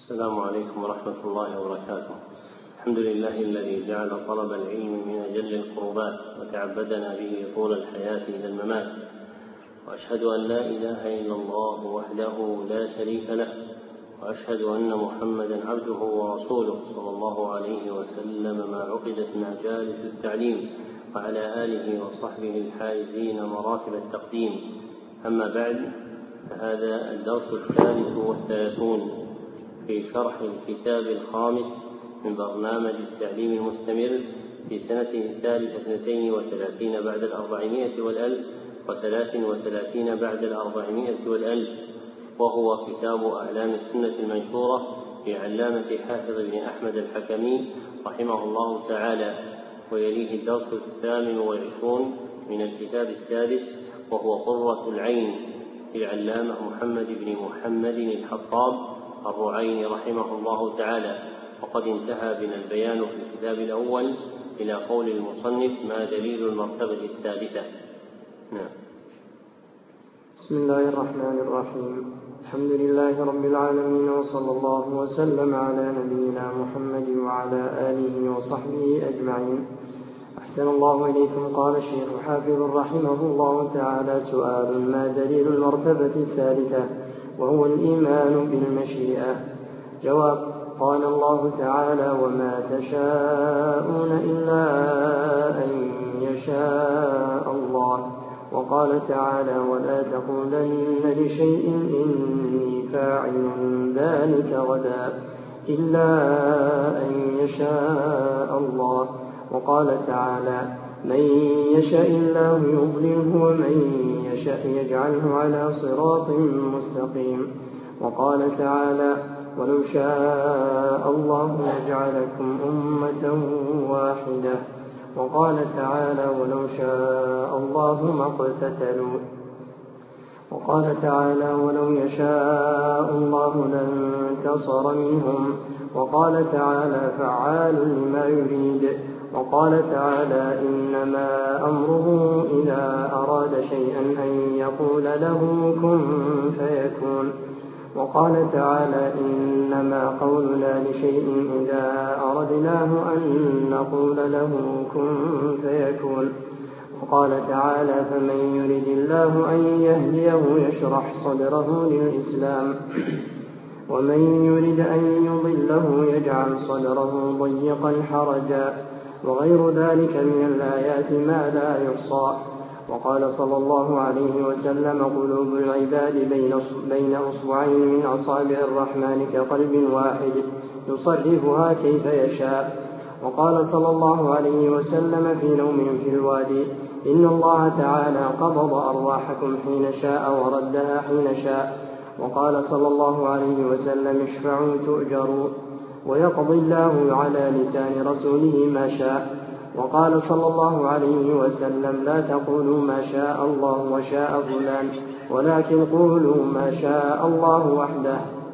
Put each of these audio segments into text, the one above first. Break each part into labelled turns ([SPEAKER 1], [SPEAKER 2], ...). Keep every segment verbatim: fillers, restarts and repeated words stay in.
[SPEAKER 1] السلام عليكم ورحمة الله وبركاته. الحمد لله الذي جعل طلب العلم من أجل القربات وتعبدنا به طول الحياة إلى الممات، وأشهد أن لا إله إلا الله وحده لا شريك له، وأشهد أن محمدا عبده ورسوله صلى الله عليه وسلم ما عقدت مجالس التعليم، وعلى آله وصحبه الحائزين مراتب التقديم. أما بعد، فهذا الدرس الثالث والثلاثون في شرح الكتاب الخامس من برنامج التعليم المستمر في سنة الثالثة اثنتين وثلاثين بعد الأربعمائة والألف وثلاث وثلاثين بعد الأربعمائة والألف، وهو كتاب أعلام السنة المنشورة لعلامة حافظ بن أحمد الحكمي رحمه الله تعالى. ويليه الدرس الثامن والعشرون من الكتاب السادس، وهو قرة العين للعلامة محمد بن محمد الحطاب الرعيني رحمه الله تعالى. وقد انتهى بنا البيان في الكتاب الأول إلى قول المصنف: ما دليل المرتبة الثالثة؟ نعم.
[SPEAKER 2] بسم الله الرحمن الرحيم. الحمد لله رب العالمين، وصلى الله وسلم على نبينا محمد وعلى آله وصحبه أجمعين. أحسن الله إليكم. قال الشيخ حافظ رحمه الله تعالى: سؤال: ما دليل المرتبة الثالثة وهو الإيمان بالمشيئة؟ جواب: قال الله تعالى: وما تشاءون إلا أن يشاء الله. وقال تعالى: ولا تقولن لشيء إني فاعل ذلك غدا إلا أن يشاء الله. وقال تعالى: من يشاء الله يضلله ومن يشاء يجعله على صراط مستقيم. وقال تعالى: ولو شاء الله لجعلكم أمة واحدة. وقال تعالى: ولو شاء الله ما اقتتلوا. وقال تعالى: ولو يشاء الله لانتصر منهم. وقال تعالى: فعال لما يريد. وقال تعالى: إنما أمره إذا أراد شيئا أن يقول له كن فيكون. وقال تعالى: إنما قولنا لشيء إذا أردناه أن نقول له كن فيكون. وقال تعالى: فمن يرد الله أن يهديه يشرح صدره للإسلام، ومن يرد أن يضله يجعل صدره ضيقا حرجا، وغير ذلك من الآيات ما لا يحصى. وقال صلى الله عليه وسلم: قلوب العباد بين أصبعين من أصابع الرحمن كقلب واحد يصرفها كيف يشاء. وقال صلى الله عليه وسلم في نوم في الوادي: إن الله تعالى قبض أرواحكم حين شاء وردها حين شاء. وقال صلى الله عليه وسلم: اشفعوا تؤجروا. ويقضي الله على لسان رسوله ما شاء. وقال صلى الله عليه وسلم: لا تقولوا ما شاء الله وشاء فلان، ولكن قولوا ما شاء الله وحده.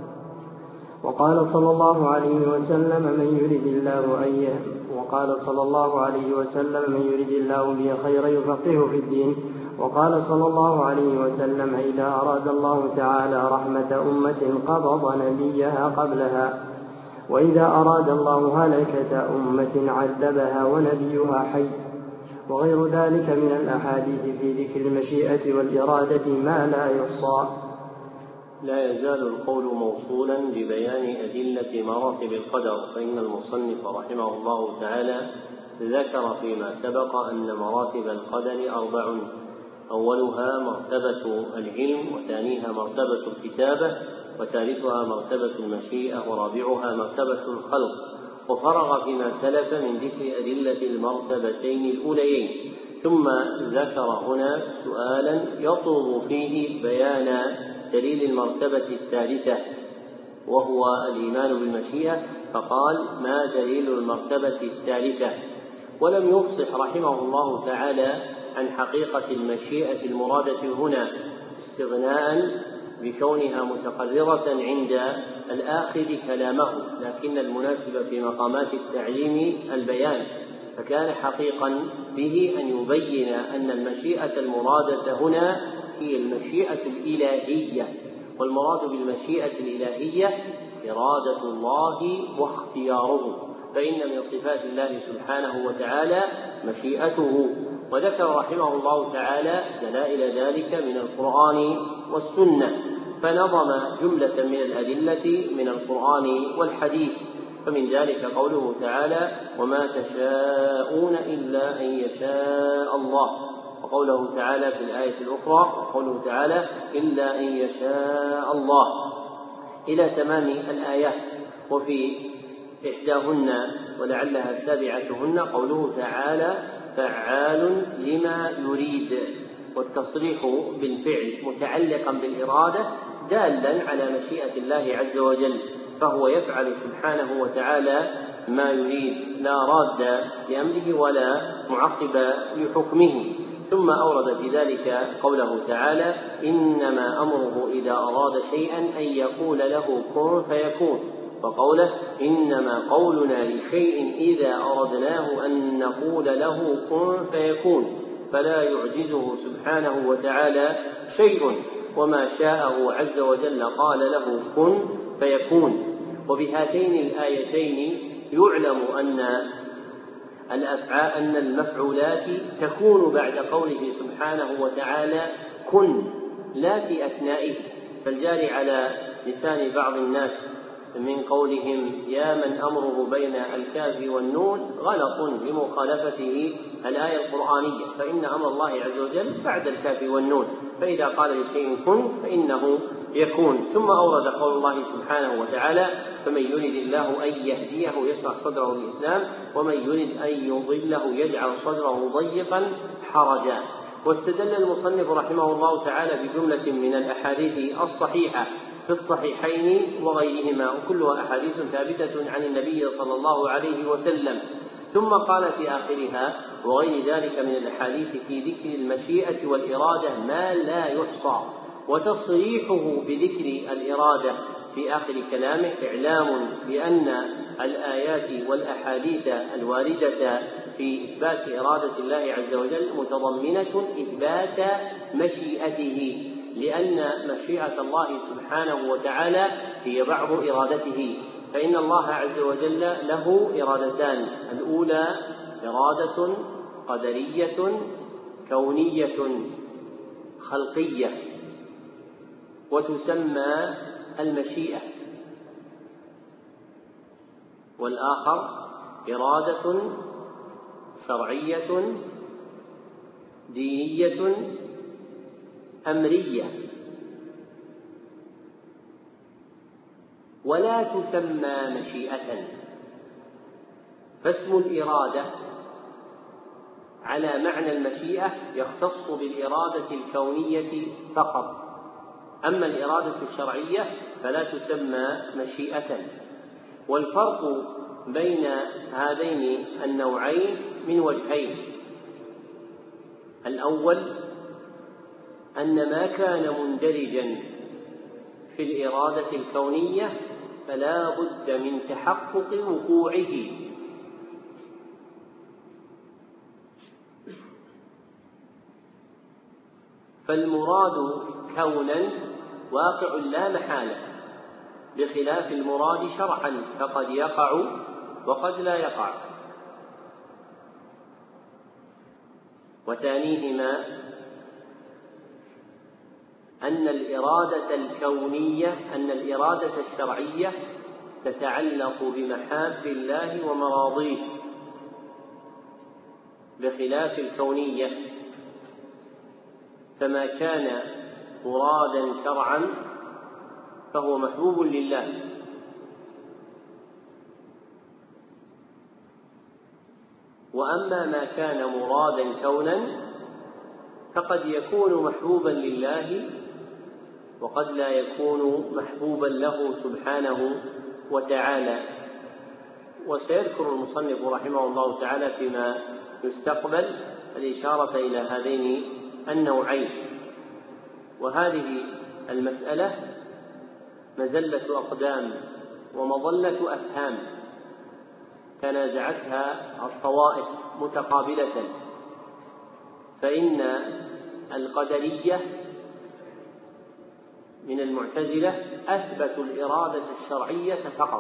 [SPEAKER 2] وقال صلى الله عليه وسلم: من يرد الله أن وقال صلى الله عليه وسلم: من يرد الله به خيرا يفقهه في الدين. وقال صلى الله عليه وسلم: إذا أراد الله تعالى رحمة أمة قبض نبيها قبلها، وإذا أراد الله هلكة أمة عذبها ونبيها حي. وغير ذلك من الأحاديث في ذكر المشيئة والإرادة ما لا يحصى.
[SPEAKER 1] لا يزال القول موصولا ببيان أدلة مراتب القدر، فإن المصنف رحمه الله تعالى ذكر فيما سبق أن مراتب القدر أربع: أولها مرتبة العلم، وثانيها مرتبة الكتابة، وثالثها مرتبة المشيئة، ورابعها مرتبة الخلق. وفرغ فيما سلف من ذكر أدلة المرتبتين الأوليين، ثم ذكر هنا سؤالا يطلب فيه بيان دليل المرتبة الثالثة وهو الإيمان بالمشيئة، فقال: ما دليل المرتبة الثالثة؟ ولم يفصح رحمه الله تعالى عن حقيقة المشيئة المرادة هنا، استغناء بكونها متقررة عند الآخذ كلامه، لكن المناسب في مقامات التعليم البيان، فكان حقيقا به أن يبين أن المشيئة المرادة هنا هي المشيئة الإلهية. والمراد بالمشيئة الإلهية إرادة الله واختياره، فإن من صفات الله سبحانه وتعالى مشيئته. وذكر رحمه الله تعالى دلائل ذلك من القرآن والسنة، فنظم جملة من الأدلة من القرآن والحديث، فمن ذلك قوله تعالى: وما تشاءون إلا أن يشاء الله، وقوله تعالى في الآية الأخرى وقوله تعالى: إلا أن يشاء الله، إلى تمام الآيات. وفي إحداهن ولعلها سابعتهن قوله تعالى: فعال لما يريد، والتصريح بالفعل متعلقا بالإرادة دالا على مشيئة الله عز وجل، فهو يفعل سبحانه وتعالى ما يريد، لا راد لأمره ولا معقب لحكمه. ثم أورد في ذلك قوله تعالى: إنما أمره إذا أراد شيئا أن يقول له كن فيكون، وقوله: إنما قولنا لشيء إذا أردناه أن نقول له كن فيكون، فلا يعجزه سبحانه وتعالى شيء، وما شاءه عز وجل قال له كن فيكون. وبهاتين الآيتين يعلم أن الأفعال أن المفعولات تكون بعد قوله سبحانه وتعالى كن، لا في أثنائه، فالجاري على لسان بعض الناس من قولهم يا من أمره بين الكاف والنون غلط لمخالفته الآية القرآنية، فإن أمر الله عز وجل بعد الكاف والنون، فإذا قال لشيء كن فإنه يكون. ثم أورد قول الله سبحانه وتعالى: فمن يرد الله أن يهديه يشرح صدره للإسلام، ومن يرد أن يضله يجعل صدره ضيقا حرجا. واستدل المصنف رحمه الله تعالى بجملة من الأحاديث الصحيحة في الصحيحين وغيرهما، وكلها أحاديث ثابتة عن النبي صلى الله عليه وسلم. ثم قال في آخرها: وغير ذلك من الأحاديث في ذكر المشيئة والإرادة ما لا يحصى. وتصريحه بذكر الإرادة في آخر كلامه إعلام بأن الآيات والأحاديث الواردة في إثبات إرادة الله عز وجل متضمنة إثبات مشيئته، لأن مشيئة الله سبحانه وتعالى هي بعض إرادته، فإن الله عز وجل له إرادتان: الأولى إرادة قدرية كونية خلقية، وتسمى المشيئة، والآخر إرادة شرعية دينية أمرية، ولا تسمى مشيئة. فاسم الإرادة على معنى المشيئة يختص بالإرادة الكونية فقط، أما الإرادة الشرعية فلا تسمى مشيئة. والفرق بين هذين النوعين من وجهين: الأول أن ما كان مندرجا في الإرادة الكونية فلا بد من تحقق وقوعه، فالمراد كونا واقع لا محالة، بخلاف المراد شرعا فقد يقع وقد لا يقع. وثانيهما أن الإرادة الكونية أن الإرادة الشرعية تتعلق بمحاب الله ومراضيه، بخلاف الكونية، فما كان مرادا شرعا فهو محبوب لله، وأما ما كان مرادا كونا فقد يكون محبوبا لله وقد لا يكون محبوبا له سبحانه وتعالى. وسيذكر المصنف رحمه الله تعالى فيما يستقبل الإشارة إلى هذين النوعين. وهذه المسألة مزلة أقدام ومظلة أفهام تنازعتها الطوائف متقابلة، فإن القدرية من المعتزلة أثبتوا الإرادة الشرعية فقط،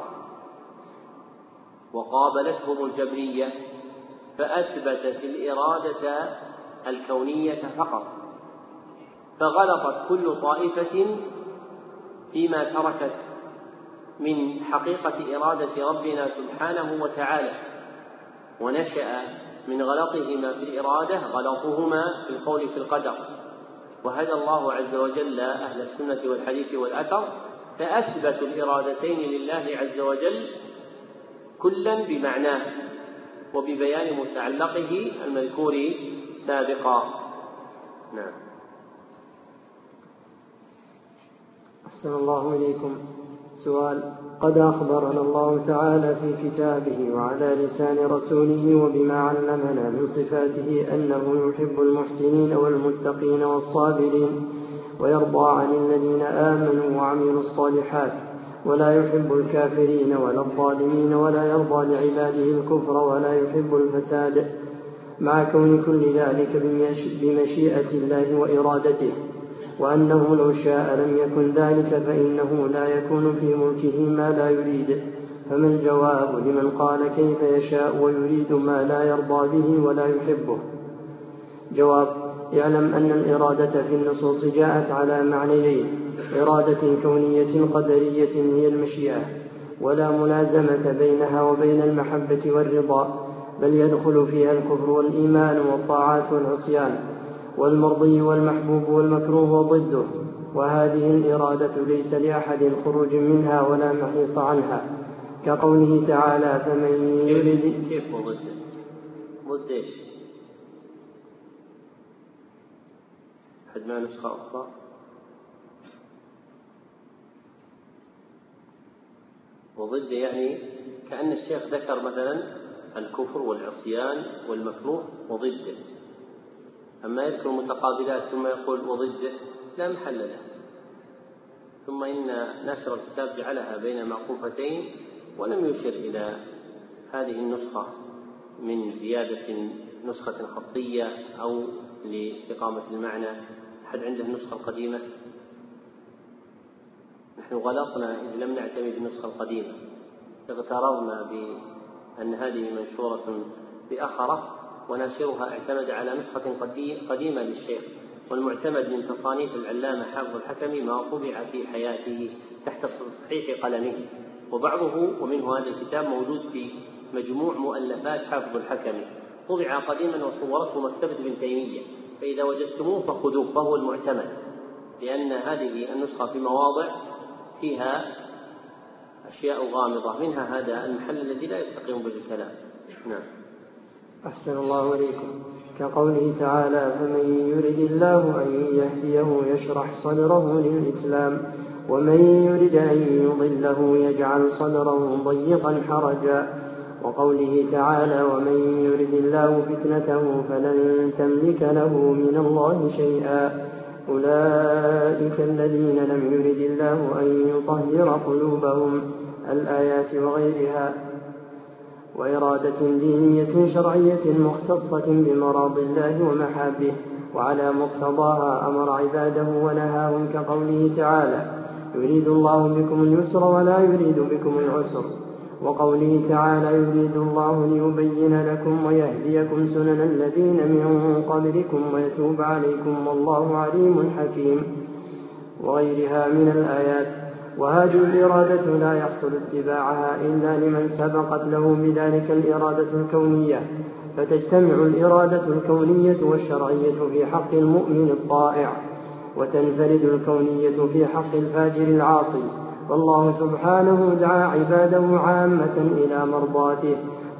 [SPEAKER 1] وقابلتهم الجبرية فأثبتت الإرادة الكونية فقط، فغلطت كل طائفة فيما تركت من حقيقة إرادة ربنا سبحانه وتعالى، ونشأ من غلطهما في الإرادة غلطهما في القول في القدر. وهدى الله عز وجل أهل السنة والحديث والأثر فأثبتوا الإرادتين لله عز وجل كلا بمعناه وببيان متعلقه المذكور سابقا. نعم.
[SPEAKER 2] أحسن الله إليكم. سؤال: قد أخبرنا الله تعالى في كتابه وعلى لسان رسوله وبما علمنا من صفاته أنه يحب المحسنين والمتقين والصابرين، ويرضى عن الذين آمنوا وعملوا الصالحات، ولا يحب الكافرين ولا الظالمين، ولا يرضى لعباده الكفر ولا يحب الفساد، مع كون كل ذلك بمشيئة الله وإرادته، وأنه لو شاء لم يكن ذلك، فإنه لا يكون في ملكه ما لا يريد. فما الجواب لمن قال كيف يشاء ويريد ما لا يرضى به ولا يحبه؟ جواب: يعلم أن الإرادة في النصوص جاءت على معنيين: إرادة كونية قدرية هي المشيئة، ولا ملازمة بينها وبين المحبة والرضا، بل يدخل فيها الكفر والإيمان والطاعات والعصيان، والمرضي والمحبوب والمكروه وضده. وهذه الإرادة ليس لأحد خروج منها ولا محيص عنها، كقوله تعالى: فمن يرد.
[SPEAKER 1] كيف وضده؟ ضد ايش؟ حد ما نسخة أخرى؟ وضد يعني كأن الشيخ ذكر مثلا الكفر والعصيان والمكروه وضده، أما يذكر متقابلات ثم يقول وضده لا محل له. ثم إن ناشر الكتاب جعلها بين معقوفتين ولم يشر إلى هذه النسخة من زيادة نسخة خطية أو لاستقامة المعنى. أحد عنده النسخة القديمة؟ نحن غلطنا إذ لم نعتمد بالنسخة القديمة، اغتررنا بأن هذه منشورة بأخرة، وناشرها اعتمد على نسخة قديمة للشيخ، والمعتمد من تصانيف العلامة حافظ الحكمي ما طبع في حياته تحت صحيح قلمه، وبعضه ومنه هذا الكتاب موجود في مجموع مؤلفات حافظ الحكمي، طبع قديما وصورته مكتبة ابن تيمية، فإذا وجدتموه فخذوه، فهو المعتمد، لأن هذه النسخة في مواضع فيها أشياء غامضة، منها هذا المحل الذي لا يستقيم به الكلام. نعم.
[SPEAKER 2] أحسن الله إليكم. كقوله تعالى: فمن يرد الله أن يهديه يشرح صدره للإسلام، ومن يرد أن يضله يجعل صدره ضيقا حرجا. وقوله تعالى: ومن يرد الله فتنته فلن تملك له من الله شيئا، أولئك الذين لم يرد الله أن يطهر قلوبهم، الآيات وغيرها. وإرادة دينية شرعية مختصة بمراض الله ومحابه، وعلى مقتضاها أمر عباده ونهاهم، كقوله تعالى: يريد الله بكم اليسر ولا يريد بكم العسر. وقوله تعالى: يريد الله ليبين لكم ويهديكم سنن الذين من قبلكم ويتوب عليكم والله عليم حكيم، وغيرها من الآيات. وهذه الإرادة لا يحصل اتباعها إلا لمن سبقت له بذلك الإرادة الكونية، فتجتمع الإرادة الكونية والشرعية في حق المؤمن الطائع، وتنفرد الكونية في حق الفاجر العاصي. فالله سبحانه دعا عباده عامة إلى مرضاته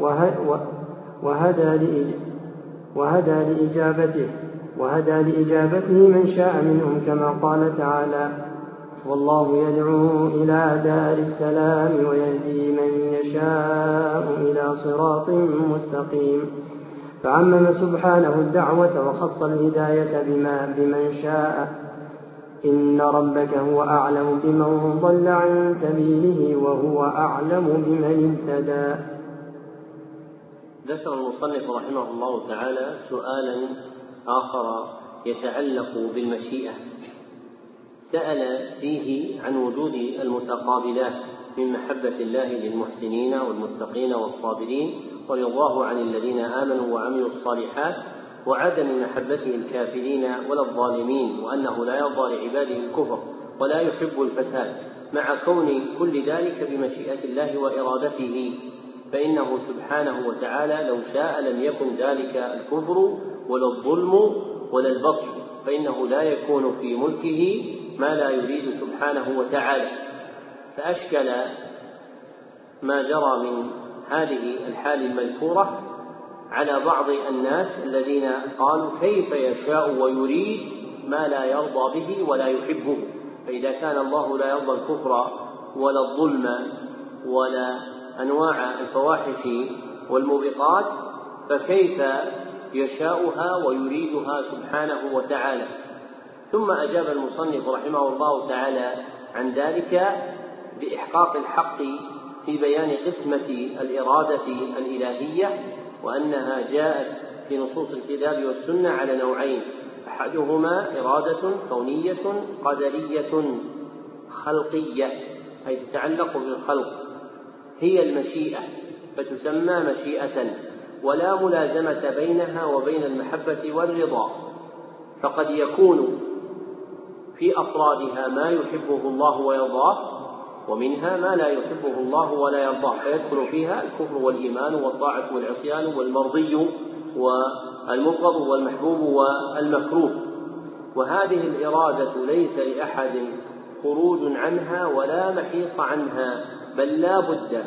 [SPEAKER 2] وهدى لإجابته وهدى لإجابته من شاء منهم، كما قال تعالى: والله يدعو إلى دار السلام ويهدي من يشاء إلى صراط مستقيم. فعمم سبحانه الدعوة وخص الهداية بما بمن شاء. إن ربك هو أعلم بمن ضل عن سبيله وهو أعلم بمن اهتدى.
[SPEAKER 1] ذكر المصنف رحمه الله تعالى سؤالا آخر يتعلق بالمشيئة، سأل فيه عن وجود المتقابلات من محبة الله للمحسنين والمتقين والصابرين ورضاه عن الذين آمنوا وعملوا الصالحات، وعدم محبته الكافرين ولا الظالمين، وأنه لا يرضى لعباده الكفر ولا يحب الفساد، مع كون كل ذلك بمشيئة الله وإرادته، فإنه سبحانه وتعالى لو شاء لم يكن ذلك الكفر ولا الظلم ولا البطش، فإنه لا يكون في ملكه ما لا يريد سبحانه وتعالى. فأشكل ما جرى من هذه الحال المذكورة على بعض الناس الذين قالوا كيف يشاء ويريد ما لا يرضى به ولا يحبه، فإذا كان الله لا يرضى الكفر ولا الظلم ولا أنواع الفواحش والموبقات فكيف يشاءها ويريدها سبحانه وتعالى. ثم أجاب المصنف رحمه الله تعالى عن ذلك بإحقاق الحق في بيان قسمة الإرادة الإلهية، وأنها جاءت في نصوص الكتاب والسنة على نوعين: أحدهما إرادة كونية قدرية خلقية، أي تتعلق بالخلق، هي المشيئة فتسمى مشيئة، ولا ملازمة بينها وبين المحبة والرضا، فقد يكون في أفرادها ما يحبه الله ويرضاه، ومنها ما لا يحبه الله ولا يرضاه، فيدخل فيها الكفر والإيمان والطاعة والعصيان والمرضي والمبغض والمحبوب والمكروه. وهذه الإرادة ليس لأحد خروج عنها ولا محيص عنها، بل لا بد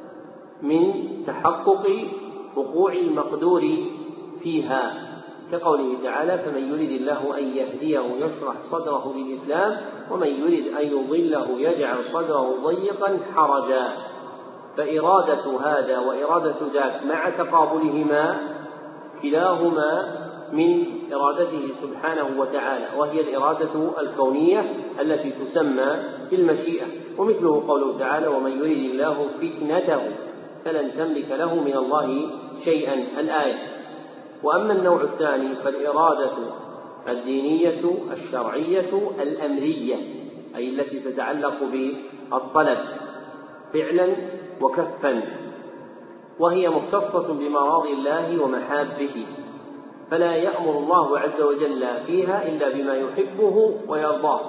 [SPEAKER 1] من تحقق وقوع المقدور فيها، كقوله تعالى: فمن يرد الله أن يهديه يشرح صدره للإسلام ومن يرد أن يضله يجعل صدره ضيقا حرجا. فإرادة هذا وإرادة ذاك مع تقابلهما كلاهما من إرادته سبحانه وتعالى، وهي الإرادة الكونية التي تسمى بالمشيئة. ومثله قوله تعالى: ومن يرد الله فتنته فلن تملك له من الله شيئا، الآية. وأما النوع الثاني فالإرادة الدينية الشرعية الأمرية، أي التي تتعلق بالطلب فعلا وكفا، وهي مختصة بمراضي الله ومحابه، فلا يأمر الله عز وجل فيها إلا بما يحبه ويرضاه،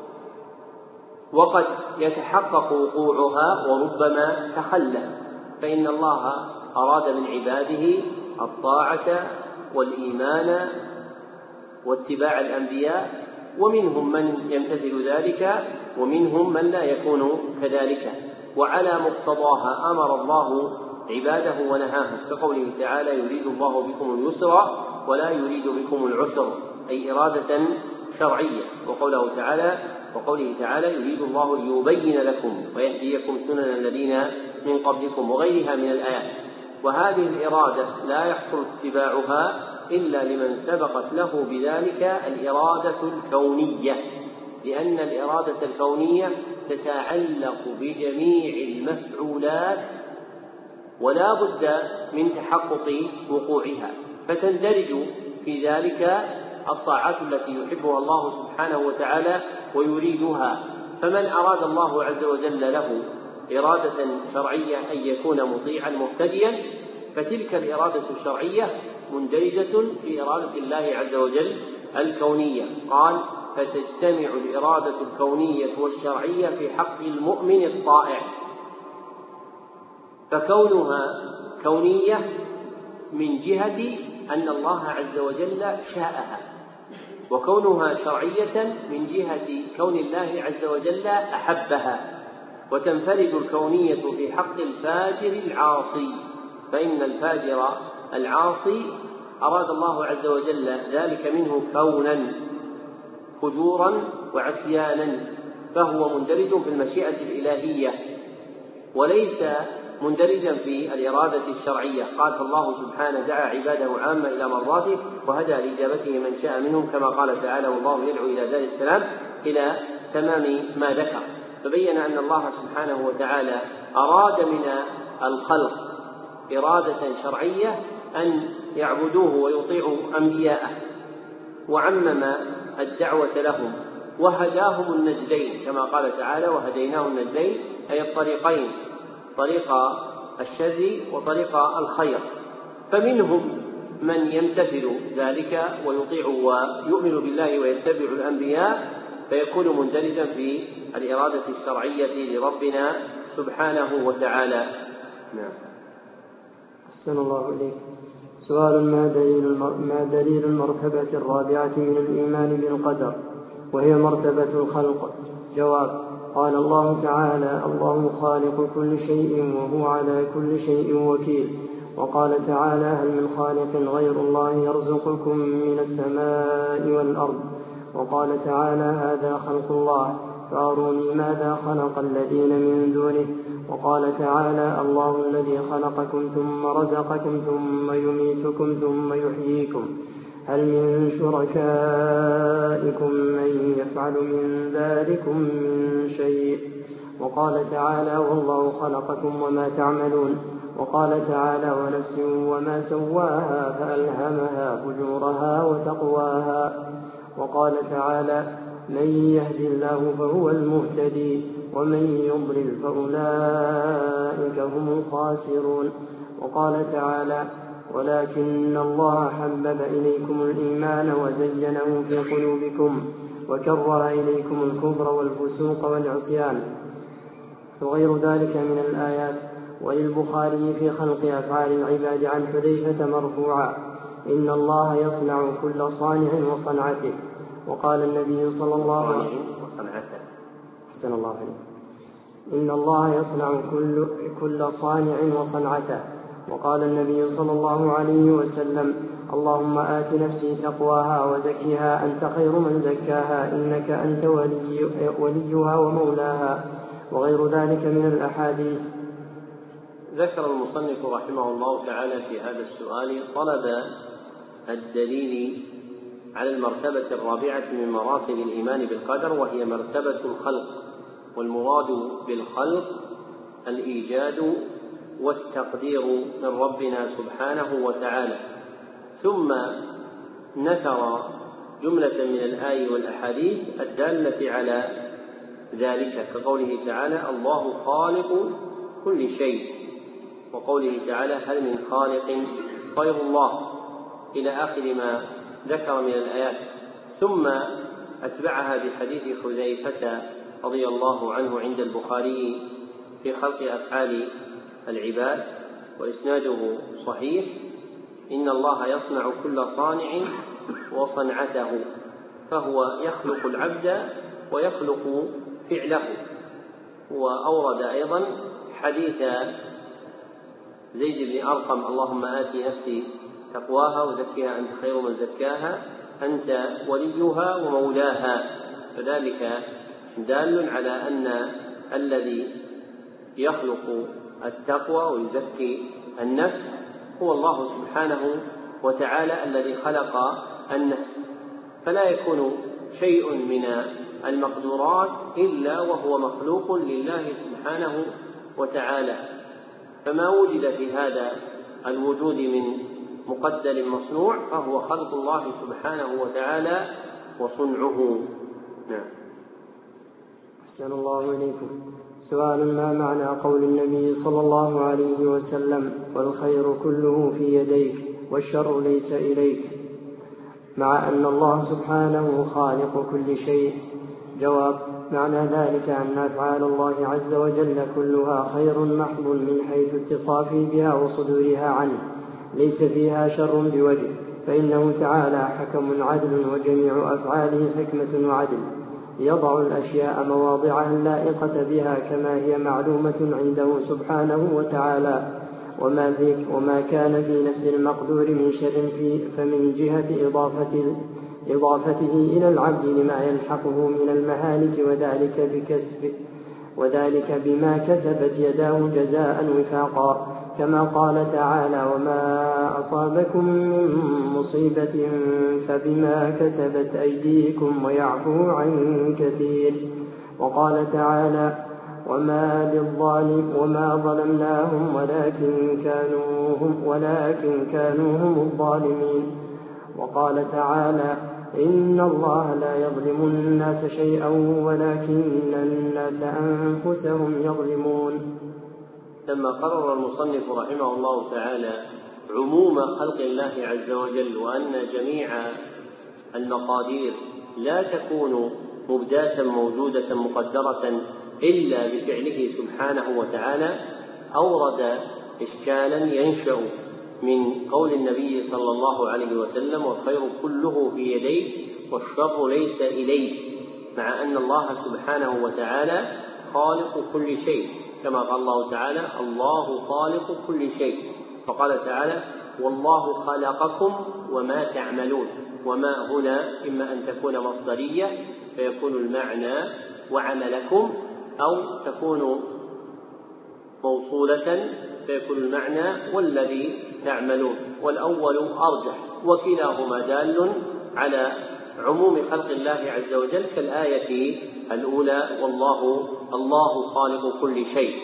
[SPEAKER 1] وقد يتحقق وقوعها وربما تخلى، فإن الله أراد من عباده الطاعة والإيمان واتباع الأنبياء، ومنهم من يمتثل ذلك ومنهم من لا يكون كذلك، وعلى مقتضاها أمر الله عباده ونهاهم، كقوله تعالى: يريد الله بكم اليسر ولا يريد بكم العسر، أي إرادة شرعية. وقوله تعالى وقوله تعالى يريد الله ليبين لكم ويهديكم سنن الذين من قبلكم، وغيرها من الآيات. وهذه الإرادة لا يحصل اتباعها إلا لمن سبقت له بذلك الإرادة الكونية، لأن الإرادة الكونية تتعلق بجميع المفعولات ولا بد من تحقق وقوعها، فتندرج في ذلك الطاعات التي يحبها الله سبحانه وتعالى ويريدها. فمن أراد الله عز وجل له إرادة شرعية أن يكون مطيعا مهتديا، فتلك الإرادة الشرعية مندرجة في إرادة الله عز وجل الكونية. قال: فتجتمع الإرادة الكونية والشرعية في حق المؤمن الطائع، فكونها كونية من جهة أن الله عز وجل شاءها، وكونها شرعية من جهة كون الله عز وجل أحبها. وتنفرد الكونية في حق الفاجر العاصي، فإن الفاجر العاصي أراد الله عز وجل ذلك منه كونا فجورا وعصيانا، فهو مندرج في المشيئة الإلهية وليس مندرجا في الإرادة الشرعية. قال: فالله سبحانه دعا عباده عامة إلى مرضاته وهدى لإجابته من شاء منهم، كما قال تعالى: والله يدعو إلى دار السلام، إلى تمام ما ذكر. فبين أن الله سبحانه وتعالى أراد من الخلق إرادة شرعية أن يعبدوه ويطيعوا أنبياءه، وعمم الدعوة لهم وهداهم النجدين كما قال تعالى وهديناه النجدين، أي الطريقين، طريق الشر وطريق الخير. فمنهم من يمتثل ذلك ويطيع ويؤمن بالله ويتبع الأنبياء فيكون مندرجا في الإرادة الشرعية لربنا سبحانه وتعالى. نعم.
[SPEAKER 2] أحسن الله إليك. سؤال: ما دليل ما دليل المرتبة الرابعة من الإيمان بالقدر وهي مرتبة الخلق؟ جواب: قال الله تعالى: الله خالق كل شيء وهو على كل شيء وكيل. وقال تعالى: هل من خالق غير الله يرزقكم من السماء والأرض؟ وقال تعالى: هذا خلق الله فأروني ماذا خلق الذين من دونه. وقال تعالى: الله الذي خلقكم ثم رزقكم ثم يميتكم ثم يحييكم هل من شركائكم من يفعل من ذلكم من شيء. وقال تعالى: والله خلقكم وما تعملون. وقال تعالى: ونفس وما سواها فألهمها فجورها وتقواها. وقال تعالى: من يهد الله فهو المهتدي ومن يضلل فأولئك هم الخاسرون. وقال تعالى: ولكن الله حبب إليكم الإيمان وزينه في قلوبكم وكره إليكم الكفر والفسوق والعصيان وغير ذلك من الآيات. وللبخاري في خلق أفعال العباد عن حذيفة مرفوعا: إن الله يصنع كل صانع وصنعته. وقال النبي صلى الله عليه وسلم: أحسن الله عليه. إن الله يصنع كل, كل صانع وصنعته. وقال النبي صلى الله عليه وسلم: اللهم آت نفسي تقواها وزكها أنت خير من زكاها إنك أنت ولي وليها ومولاها وغير ذلك من الأحاديث.
[SPEAKER 1] ذكر المصنف رحمه الله تعالى في هذا السؤال طلب الدليل على المرتبة الرابعة من مراتب الإيمان بالقدر وهي مرتبة الخلق، والمراد بالخلق الإيجاد والتقدير من ربنا سبحانه وتعالى. ثم نثر جملة من الآي والأحاديث الدالة على ذلك كقوله تعالى: الله خالق كل شيء، وقوله تعالى: هل من خالق غير الله، إلى آخر ما ذكر من الآيات. ثم أتبعها بحديث حذيفة رضي الله عنه عند البخاري في خلق أفعال العباد وإسناده صحيح: إن الله يصنع كل صانع وصنعته، فهو يخلق العبد ويخلق فعله. وأورد أيضا حديث زيد بن أرقم: اللهم آت نفسي تقواها وزكها أنت خير من زكاها أنت وليها ومولاها، فذلك دال على أن الذي يخلق التقوى ويزكي النفس هو الله سبحانه وتعالى الذي خلق النفس، فلا يكون شيء من المقدورات إلا وهو مخلوق لله سبحانه وتعالى. فما وجد في هذا الوجود من مقدر مصنوع فهو خلق الله سبحانه وتعالى وصنعه. نعم.
[SPEAKER 2] أحسن الله إليكم. سؤال: ما معنى قول النبي صلى الله عليه وسلم: والخير كله في يديك والشر ليس إليك، مع أن الله سبحانه خالق كل شيء؟ جواب: معنى ذلك أن أفعال الله عز وجل كلها خير محض من حيث اتصافه بها وصدورها عنه، ليس فيها شر بوجه، فإنه تعالى حكم عدل وجميع أفعاله حكمة وعدل، يضع الأشياء مواضعها اللائقة بها كما هي معلومة عنده سبحانه وتعالى. وما, في وما كان في نفس المقدور من شر فيه فمن جهة إضافة إضافته إلى العبد لما يلحقه من المهالك، وذلك بكسب وذلك بما كسبت يداه جزاء وفاقا، كما قال تعالى: وما أصابكم من مصيبة فبما كسبت أيديكم ويعفو عن كثير. وقال تعالى: وما للظالم وما ظلمناهم ولكن كانوا هم, ولكن كانوا هم الظالمين. وقال تعالى: إن الله لا يظلم الناس شيئا ولكن الناس أنفسهم يظلمون.
[SPEAKER 1] لما قرر المصنف رحمه الله تعالى عموم خلق الله عز وجل وأن جميع المقادير لا تكون مبداة موجودة مقدرة إلا بفعله سبحانه وتعالى، أورد إشكالا ينشأ من قول النبي صلى الله عليه وسلم: والخير كله في يديك والشر ليس إليك، مع أن الله سبحانه وتعالى خالق كل شيء، كما قال الله تعالى: الله خالق كل شيء. فقال تعالى: والله خلقكم وما تعملون. وما هنا إما أن تكون مصدرية فيكون المعنى وعملكم، أو تكون موصولة فيكون المعنى والذي تعملون، والأول أرجح، وكلاهما دال على عموم خلق الله عز وجل كالآية الأولى: والله الله خالق كل شيء.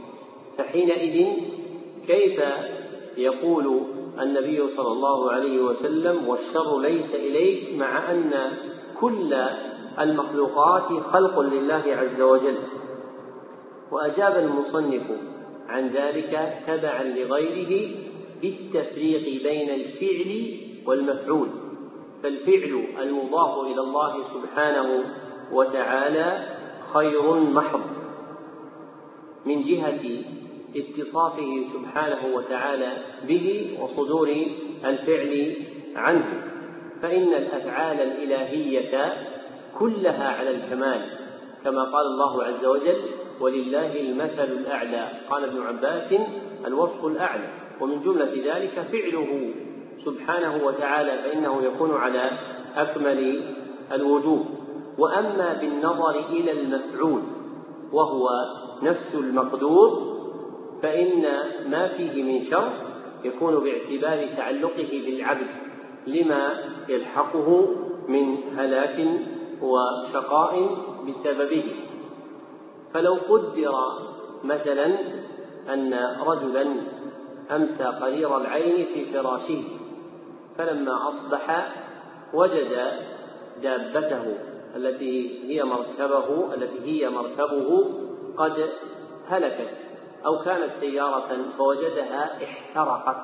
[SPEAKER 1] فحينئذ كيف يقول النبي صلى الله عليه وسلم: والشر ليس إليك، مع أن كل المخلوقات خلق لله عز وجل؟ وأجاب المصنف عن ذلك تبعا لغيره بالتفريق بين الفعل والمفعول. فالفعل المضاف إلى الله سبحانه وتعالى خير محض من جهة اتصافه سبحانه وتعالى به وصدور الفعل عنه، فإن الأفعال الإلهية كلها على الكمال، كما قال الله عز وجل: ولله المثل الأعلى. قال ابن عباس: الوصف الأعلى. ومن جملة ذلك فعله سبحانه وتعالى، فإنه يكون على أكمل الوجوه. وأما بالنظر إلى المفعول وهو نفس المقدور، فإن ما فيه من شر يكون باعتبار تعلقه بالعبد لما يلحقه من هلاك وشقاء بسببه. فلو قدر مثلا أن رجلا أمسى قرير العين في فراشه، فلما أصبح وجد دابته التي هي مركبه التي هي مركبه قد هلكت، أو كانت سيارة فوجدها احترقت،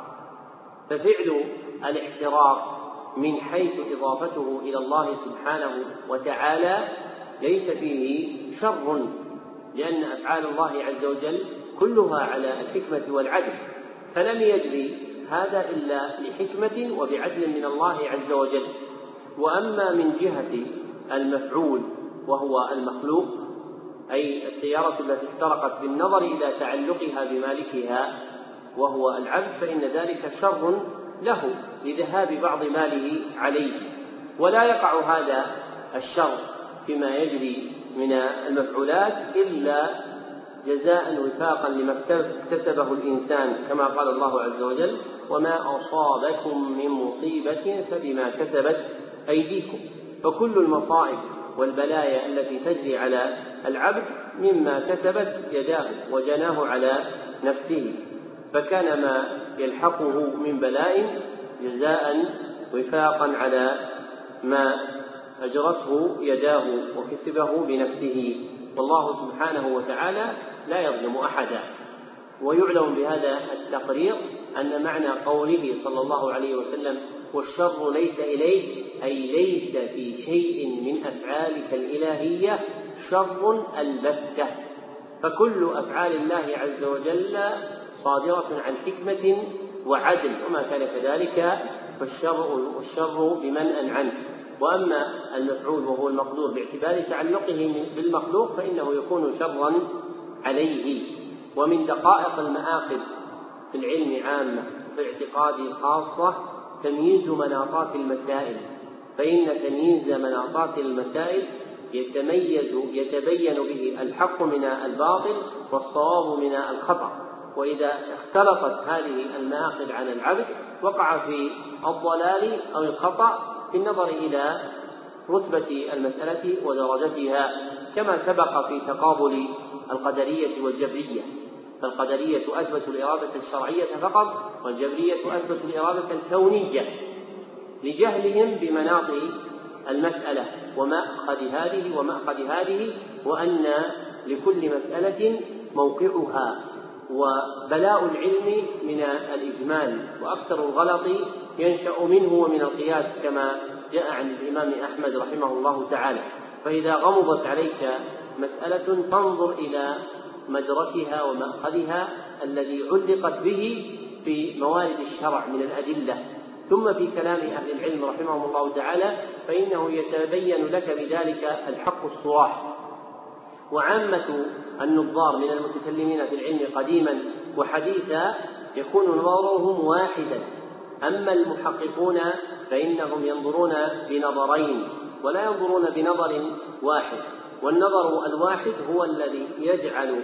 [SPEAKER 1] ففعل الاحتراق من حيث إضافته إلى الله سبحانه وتعالى ليس فيه شر، لأن أفعال الله عز وجل كلها على الحكمة والعدل، فلم يجري هذا إلا لحكمة وبعدل من الله عز وجل. وأما من جهة المفعول وهو المخلوق، أي السيارة التي احترقت بالنظر إلى تعلقها بمالكها وهو العبد، فإن ذلك شر له لذهاب بعض ماله عليه، ولا يقع هذا الشر فيما يجري من المفعولات إلا جزاء وفاقا لما اكتسبه الإنسان، كما قال الله عز وجل: وما أصابكم من مصيبة فبما كسبت أيديكم. فكل المصائب والبلايا التي تجري على العبد مما كسبت يداه وجناه على نفسه، فكان ما يلحقه من بلاء جزاء وفاقا على ما أجرته يداه وكسبه بنفسه، والله سبحانه وتعالى لا يظلم أحدا. ويعلم بهذا التقرير أن معنى قوله صلى الله عليه وسلم: والشر ليس إليك، أي ليس في شيء من أفعالك الإلهية شر البتة، فكل أفعال الله عز وجل صادرة عن حكمة وعدل، وما كان كذلك فالشر والشر بمنأ عنه. وأما المفعول وهو المقدور باعتبار تعلقه بالمخلوق فإنه يكون شرا عليه. ومن دقائق المآخذ في العلم عامة في الاعتقاد خاصة تمييز مناطات المسائل، فإن تمييز مناطات المسائل يتميز يتبين به الحق من الباطل والصواب من الخطأ، وإذا اختلطت هذه المآخذ عن العبد وقع في الضلال أو الخطأ بالنظر إلى رتبة المسألة ودرجتها، كما سبق في تقابل القدرية والجبرية، فالقدرية أثبتوا الإرادة الشرعية فقط، والجبرية أثبتوا الإرادة الكونية لجهلهم بمناط المسألة ومأخذ هذه ومأخذ هذه، وأن لكل مسألة موقعها. وبلاء العلم من الإجمال، وأكثر الغلط ينشأ منه ومن القياس كما جاء عن الإمام أحمد رحمه الله تعالى. فإذا غمضت عليك مسألة فانظر إلى مدركها ومأخذها الذي علقت به في موارد الشرع من الأدلة، ثم في كلام أهل العلم رحمهم الله تعالى، فإنه يتبين لك بذلك الحق الصراح. وعامة النظار من المتكلمين في العلم قديما وحديثا يكون نظرهم واحدا، أما المحققون فإنهم ينظرون بنظرين ولا ينظرون بنظر واحد، والنظر الواحد هو الذي يجعل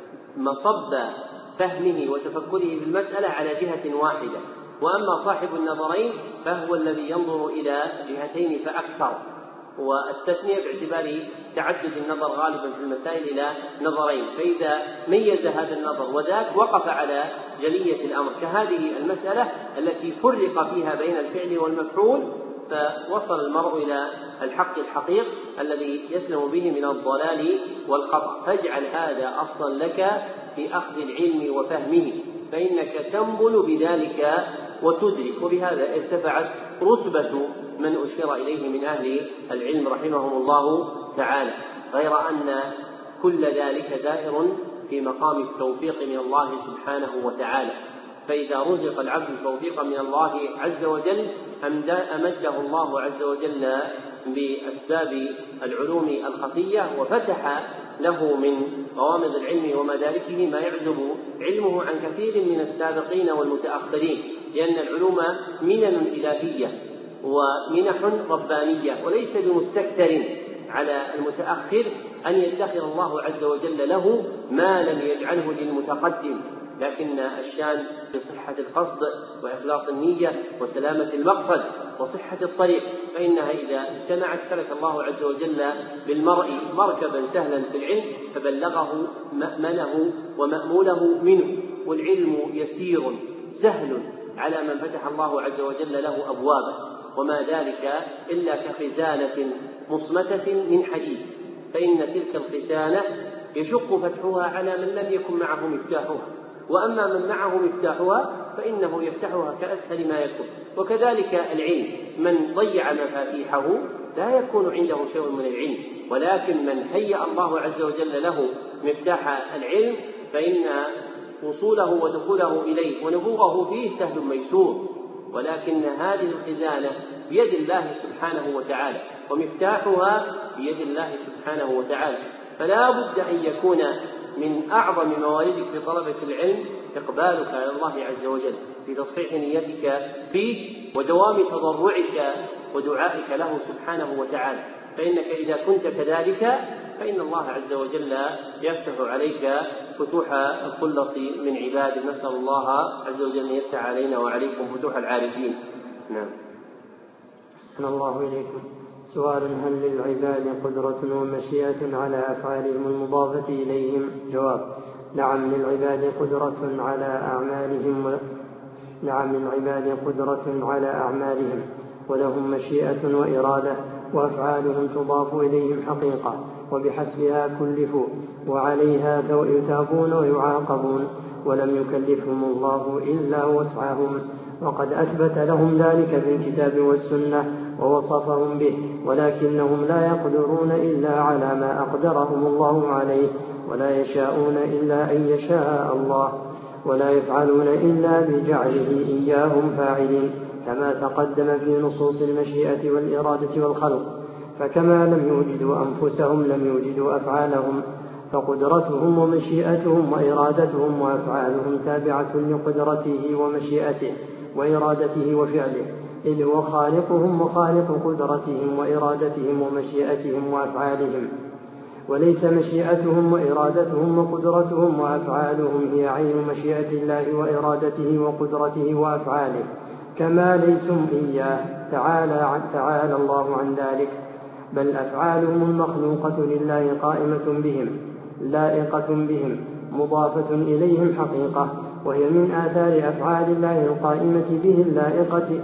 [SPEAKER 1] مصب فهمه وتفكره في المسألة على جهة واحدة، وأما صاحب النظرين فهو الذي ينظر إلى جهتين فأكثر، والتثنية باعتبار تعدد النظر غالبا في المسائل إلى نظرين، فإذا ميز هذا النظر وذاك وقف على جلية الأمر، كهذه المسألة التي فرق فيها بين الفعل والمفعول، فوصل المرء إلى الحق الحقيق الذي يسلم به من الضلال والخطأ. فاجعل هذا أصلا لك في أخذ العلم وفهمه، فإنك تنبل بذلك وتدرك، وبهذا ارتفعت رتبة من أشير إليه من أهل العلم رحمهم الله تعالى، غير أن كل ذلك دائر في مقام التوفيق من الله سبحانه وتعالى. فإذا رزق العبد توفيقا من الله عز وجل أمده الله عز وجل بأسباب العلوم الخفية، وفتح له من غوامض العلم ومداركه ما يعزب علمه عن كثير من السابقين والمتأخرين، لأن العلوم منن إلهية ومنح ربانية، وليس بمستكثر على المتأخر أن يدخر الله عز وجل له ما لم يجعله للمتقدم، لكن الشان في صحة القصد وإخلاص النية وسلامة المقصد وصحة الطريق، فإنها إذا اجتمعت سلك الله عز وجل بالمرء مركبا سهلا في العلم فبلغه مأمنه ومأموله منه. والعلم يسير سهل على من فتح الله عز وجل له أبوابه، وما ذلك إلا كخزانة مصمتة من حديد، فإن تلك الخزانة يشق فتحها على من لم يكن معه مفتاحها، وأما من معه مفتاحها فإنه يفتحها كأسهل ما يكون. وكذلك العلم، من ضيع مفاتيحه لا يكون عنده شيء من العلم، ولكن من هيأ الله عز وجل له مفتاح العلم فإن وصوله ودخوله إليه ونبوغه فيه سهل ميسور. ولكن هذه الخزانة بيد الله سبحانه وتعالى، ومفتاحها بيد الله سبحانه وتعالى، فلا بد أن يكون من أعظم مواردك في طلبة العلم إقبالك على الله عز وجل في تصحيح نيتك فيه ودوام تضرعك ودعائك له سبحانه وتعالى، فإنك إذا كنت كذلك فإن الله عز وجل يفتح عليك فتوح الخلص من عباده. نسأل الله عز وجل أن يفتح علينا وعليكم فتوح العارفين. نعم.
[SPEAKER 2] أحسن الله إليكم. سؤال: هل للعباد قدرة ومشيئة على أفعالهم المضافة إليهم؟ جواب: نعم للعباد قدرة على أعمالهم و... نعم للعباد قدرة على أعمالهم، ولهم مشيئة وإرادة، وأفعالهم تضاف إليهم حقيقة، وبحسبها كلفوا، وعليها يثابون ويعاقبون، ولم يكلفهم الله إلا وسعهم، وقد أثبت لهم ذلك في الكتاب والسنة ووصفهم به، ولكنهم لا يقدرون إلا على ما أقدرهم الله عليه، ولا يشاءون إلا أن يشاء الله، ولا يفعلون إلا بجعله إياهم فاعلين، كما تقدم في نصوص المشيئة والإرادة والخلق. فكما لم يوجدوا أنفسهم لم يوجدوا أفعالهم، فقدرتهم ومشيئتهم وإرادتهم وأفعالهم تابعة لقدرته ومشيئته وإرادته وفعله، إذ هو خالقهم وخالق قدرتهم وإرادتهم ومشيئتهم وأفعالهم، وليس مشيئتهم وإرادتهم وقدرتهم وأفعالهم هي عين مشيئة الله وإرادته وقدرته وأفعاله، كما ليسوا إياه تعالى, تعالى الله عن ذلك، بل أفعالهم المخلوقة لله قائمة بهم لائقة بهم مضافة إليهم حقيقة، وهي من آثار أفعال الله القائمة به اللائقة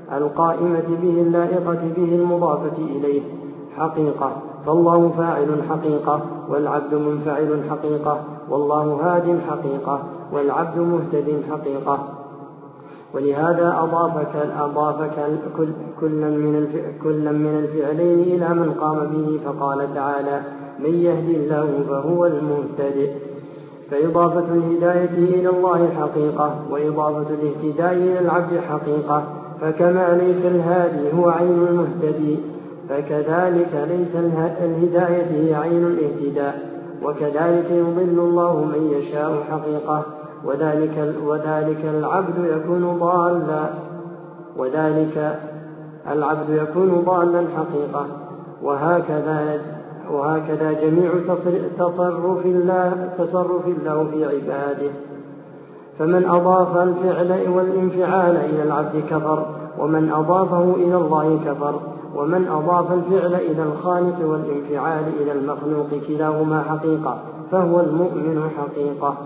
[SPEAKER 2] القائمة به اللائقة به المضافة إليه حقيقة، فالله فاعل حقيقة، والعبد منفعل حقيقة، والله هاد حقيقة، والعبد مهتد حقيقة. ولهذا أضاف أضاف كلا من كلا من الفعلين إلى من قام به، فقال تعالى: من يهدي الله فهو المهتدئ. فإضافة الهداية إلى الله حقيقة، وإضافة الاهتداء إلى العبد حقيقة، فكما ليس الهادي هو عين المهتدي، فكذلك ليس الهداية هي عين الاهتداء، وكذلك يضل الله من يشاء حقيقة، وذلك, وذلك العبد يكون ضالا وذلك العبد يكون ضالا حقيقة. وهكذا وهكذا جميع تصرف الله تصرف الله في عباده. فمن أضاف الفعل والانفعال إلى العبد كفر، ومن أضافه إلى الله كفر، ومن أضاف الفعل إلى الخالق والانفعال إلى المخلوق كلاهما حقيقة، فهو المؤمن حقيقة.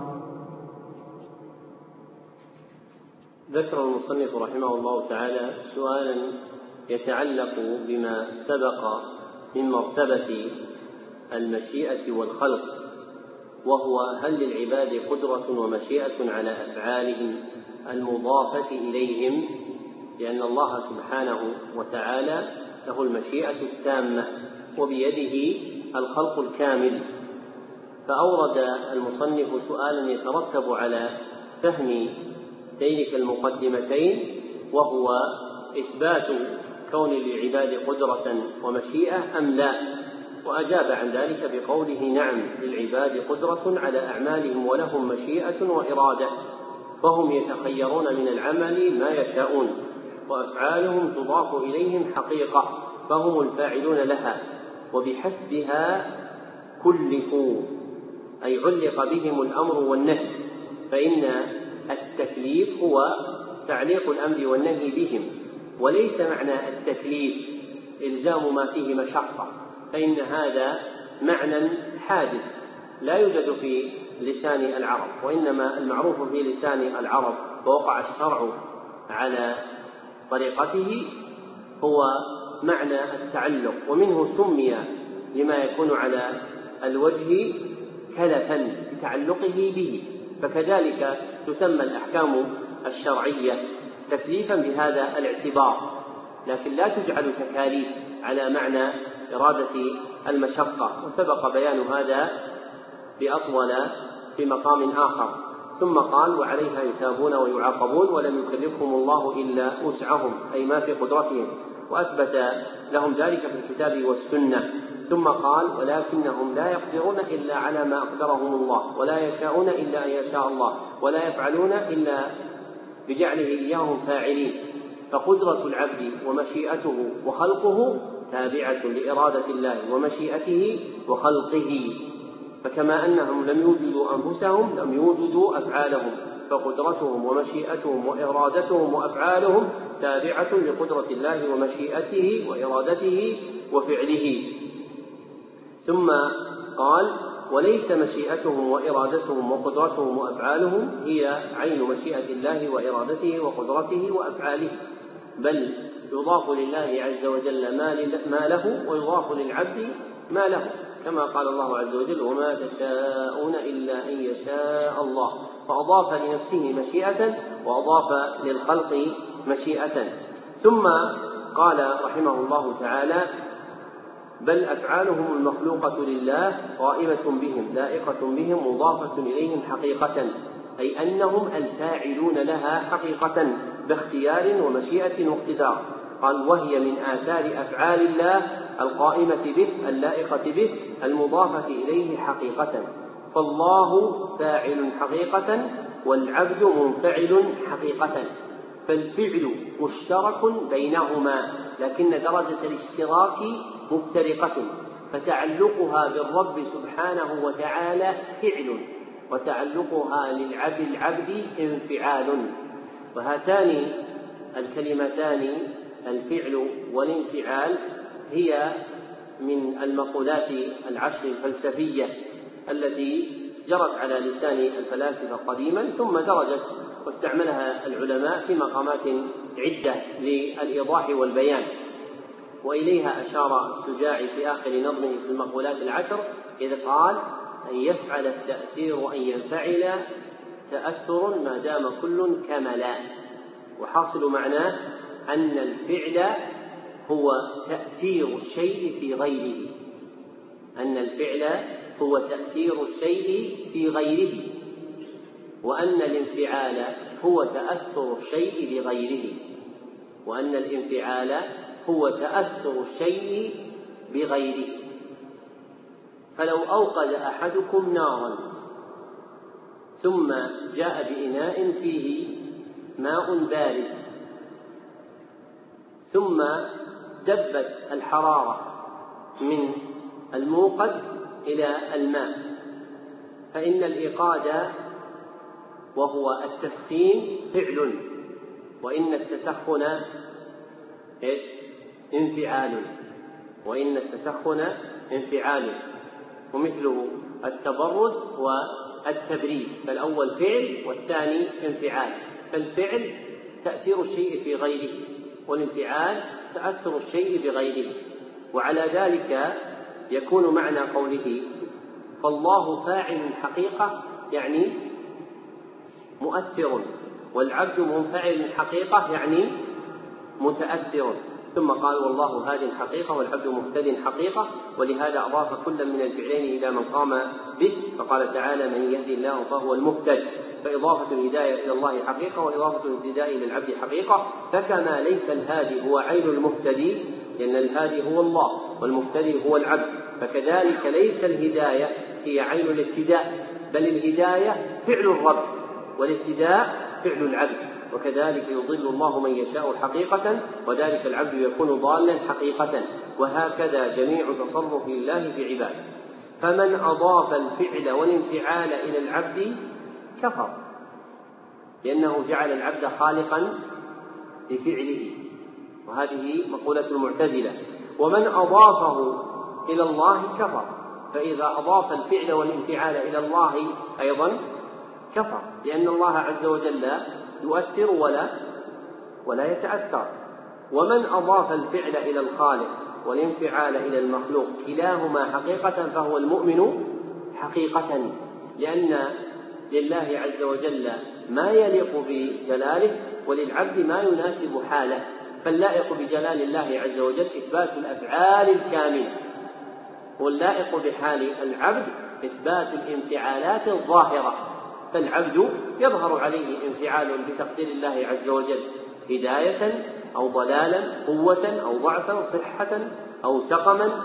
[SPEAKER 1] ذكر المصنف رحمه الله تعالى سؤالا يتعلق بما سبق من مرتبة المشيئة والخلق، وهو: هل للعباد قدرة ومشيئة على أفعالهم المضافة إليهم؟ لأن الله سبحانه وتعالى له المشيئة التامة وبيده الخلق الكامل. فأورد المصنف سؤالا يترتب على فهم ذلك المقدمتين، وهو إثبات كون للعباد قدرة ومشيئة أم لا، وأجاب عن ذلك بقوله: نعم، للعباد قدرة على أعمالهم ولهم مشيئة وإرادة، فهم يتخيرون من العمل ما يشاءون، وأفعالهم تضاف إليهم حقيقة، فهم الفاعلون لها، وبحسبها كلفوا، أي علق بهم الأمر والنهي، فإن التكليف هو تعليق الأمر والنهي بهم، وليس معنى التكليف إلزام ما فيه مشقة، فإن هذا معنى حادث لا يوجد في لسان العرب، وإنما المعروف في لسان العرب ووقع الشرع على طريقته هو معنى التعلق، ومنه سمي لما يكون على الوجه كلفا لتعلقه به، فكذلك تسمى الأحكام الشرعية تكليفا بهذا الاعتبار، لكن لا تجعل تكاليف على معنى إرادة المشقة، وسبق بيان هذا بأطول في مقام آخر. ثم قال: وعليها يثابون ويعاقبون ولم يكلفهم الله إلا وسعهم، أي ما في قدرتهم، وأثبت لهم ذلك في الكتاب والسنة. ثم قال: ولكنهم لا يقدرون إلا على ما أقدرهم الله، ولا يشاءون إلا أن يشاء الله، ولا يفعلون إلا بجعله إياهم فاعلين، فقدرة العبد ومشيئته وخلقه تابعة لإرادة الله ومشيئته وخلقه، فكما أنهم لم يوجدوا أنفسهم لم يوجدوا أفعالهم، فقدرتهم ومشيئتهم وإرادتهم وأفعالهم تابعة لقدرة الله ومشيئته وإرادته وفعله. ثم قال: وليس مشيئتهم وإرادتهم وقدرتهم وأفعالهم هي عين مشيئة الله وإرادته وقدرته وأفعاله، بل يضاف لله عز وجل ما له، ويضاف للعبد ما له، كما قال الله عز وجل: وما تشاءون إلا أن يشاء الله، فأضاف لنفسه مشيئة وأضاف للخلق مشيئة. ثم قال رحمه الله تعالى: بل أفعالهم المخلوقة لله قائمة بهم لائقة بهم مضافة إليهم حقيقة، أي أنهم الفاعلون لها حقيقة باختيار ومشيئة واقتدار. قال: وهي من آثار أفعال الله القائمة به اللائقة به المضافة إليه حقيقة، فالله فاعل حقيقة والعبد منفعل حقيقة، فالفعل مشترك بينهما، لكن درجة الاشتراك مفترقة، فتعلقها بالرب سبحانه وتعالى فعل، وتعلقها للعبد العبد انفعال. وهاتان الكلمتان الفعل والانفعال هي من المقولات العشر الفلسفية التي جرت على لسان الفلاسفة قديما، ثم درجت واستعملها العلماء في مقامات عدة للإيضاح والبيان، وإليها أشار السجاعي في آخر نظمه في المقولات العشر إذ قال: أن يفعل التأثير أن ينفعل تأثر ما دام كل كملا. وحاصل معناه أن الفعل هو تأثير الشيء في غيره، أن الفعل هو تأثير الشيء في غيره، وأن الانفعال هو تأثر الشيء بغيره، وأن الانفعال هو تأثر الشيء بغيره. فلو أوقد أحدكم نارا ثم جاء بإناء فيه ماء بارد ثم دبت الحرارة من الموقد إلى الماء، فإن الإيقاد وهو التسخين فعل، وإن التسخن إيش؟ انفعال، وإن التسخن انفعال، ومثله التبرد والتبريد، فالأول فعل والثاني انفعال. فالفعل تأثير الشيء في غيره، والانفعال تأثر الشيء بغيره. وعلى ذلك يكون معنى قوله فالله فاعل حقيقة يعني مؤثر، والعبد منفعل حقيقة يعني متأثر. ثم قال والله هاد حقيقة والعبد مهتد حقيقة، ولهذا أضاف كل من الفعلين إلى من قام به، فقال تعالى من يهدي الله فهو المهتد، فإضافة الهداية إلى الله حقيقة وإضافة الاهتداء إلى العبد حقيقة. فكما ليس الهادي هو عين المهتدي، لأن الهادي هو الله والمهتدي هو العبد، فكذلك ليس الهداية هي عين الاهتداء، بل الهداية فعل الرب والاهتداء فعل العبد. وكذلك يضل الله من يشاء حقيقة، وذلك العبد يكون ضالا حقيقة. وهكذا جميع تصرف الله في عباده. فمن أضاف الفعل والانفعال إلى العبد كفر، لأنه جعل العبد خالقا لفعله، وهذه مقولة المعتزلة. ومن أضافه إلى الله كفر، فإذا أضاف الفعل والانفعال إلى الله أيضا كفر، لأن الله عز وجل يؤثر ولا ولا يتأثر. ومن أضاف الفعل إلى الخالق والانفعال إلى المخلوق كلاهما حقيقة فهو المؤمن حقيقة، لأن لله عز وجل ما يليق بجلاله وللعبد ما يناسب حاله. فاللائق بجلال الله عز وجل إثبات الأفعال الكاملة، واللائق بحال العبد إثبات الانفعالات الظاهرة. فالعبد يظهر عليه انفعال بتقدير الله عز وجل، هداية أو ضلالا، قوة أو ضعفا، صحة أو سقما،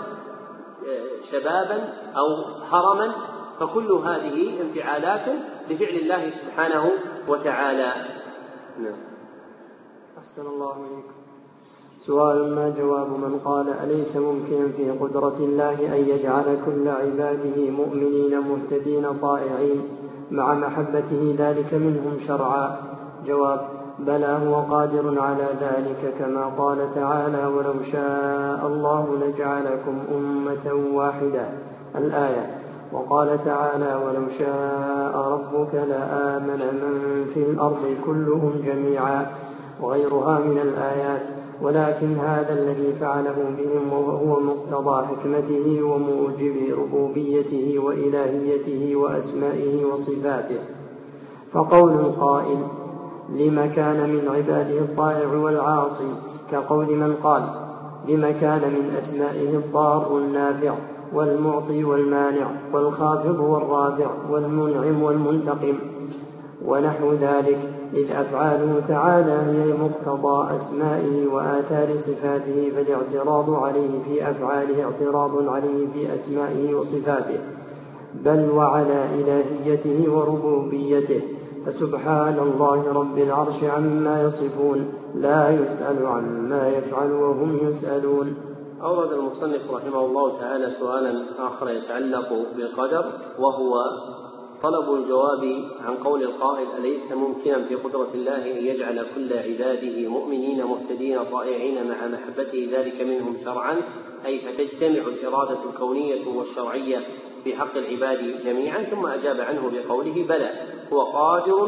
[SPEAKER 1] شبابا أو هرما، فكل هذه انفعالات لفعل الله سبحانه وتعالى. نعم.
[SPEAKER 2] أحسن الله إليكم. سؤال: ما جواب من قال أليس ممكنا في قدرة الله أن يجعل كل عباده مؤمنين مهتدين طائعين مع محبته ذلك منهم شرعا؟ جواب: بلى، هو قادر على ذلك، كما قال تعالى ولو شاء الله لجعلكم أمة واحدة الآية. وقال تعالى ولو شاء ربك لآمن من في الأرض كلهم جميعا، وغيرها من الآيات. ولكن هذا الذي فعله بهم وهو مقتضى حكمته وموجب ربوبيته وإلهيته وأسمائه وصفاته. فقول القائل لما كان من عباده الطائع والعاصي كقول من قال لما كان من أسمائه الضار النافع والمعطي والمانع والخافض والرافع والمنعم والمنتقم ونحو ذلك، إذ أفعاله تعالى هي مقتضى أسمائه وآثار صفاته، فالاعتراض عليه في أفعاله اعتراض عليه في أسمائه وصفاته، بل وعلى إلهيته وربوبيته. فسبحان الله رب العرش عما يصفون، لا يسأل عما يفعل وهم يسألون.
[SPEAKER 1] أورد المصنف رحمه الله تعالى سؤالا آخر يتعلق بالقدر، وهو طلب الجواب عن قول القائل أليس ممكنا في قدرة الله أن يجعل كل عباده مؤمنين مهتدين طائعين مع محبته ذلك منهم شرعا، أي فتجتمع الإرادة الكونية والشرعية في حق العباد جميعا. ثم أجاب عنه بقوله بلى، هو قادر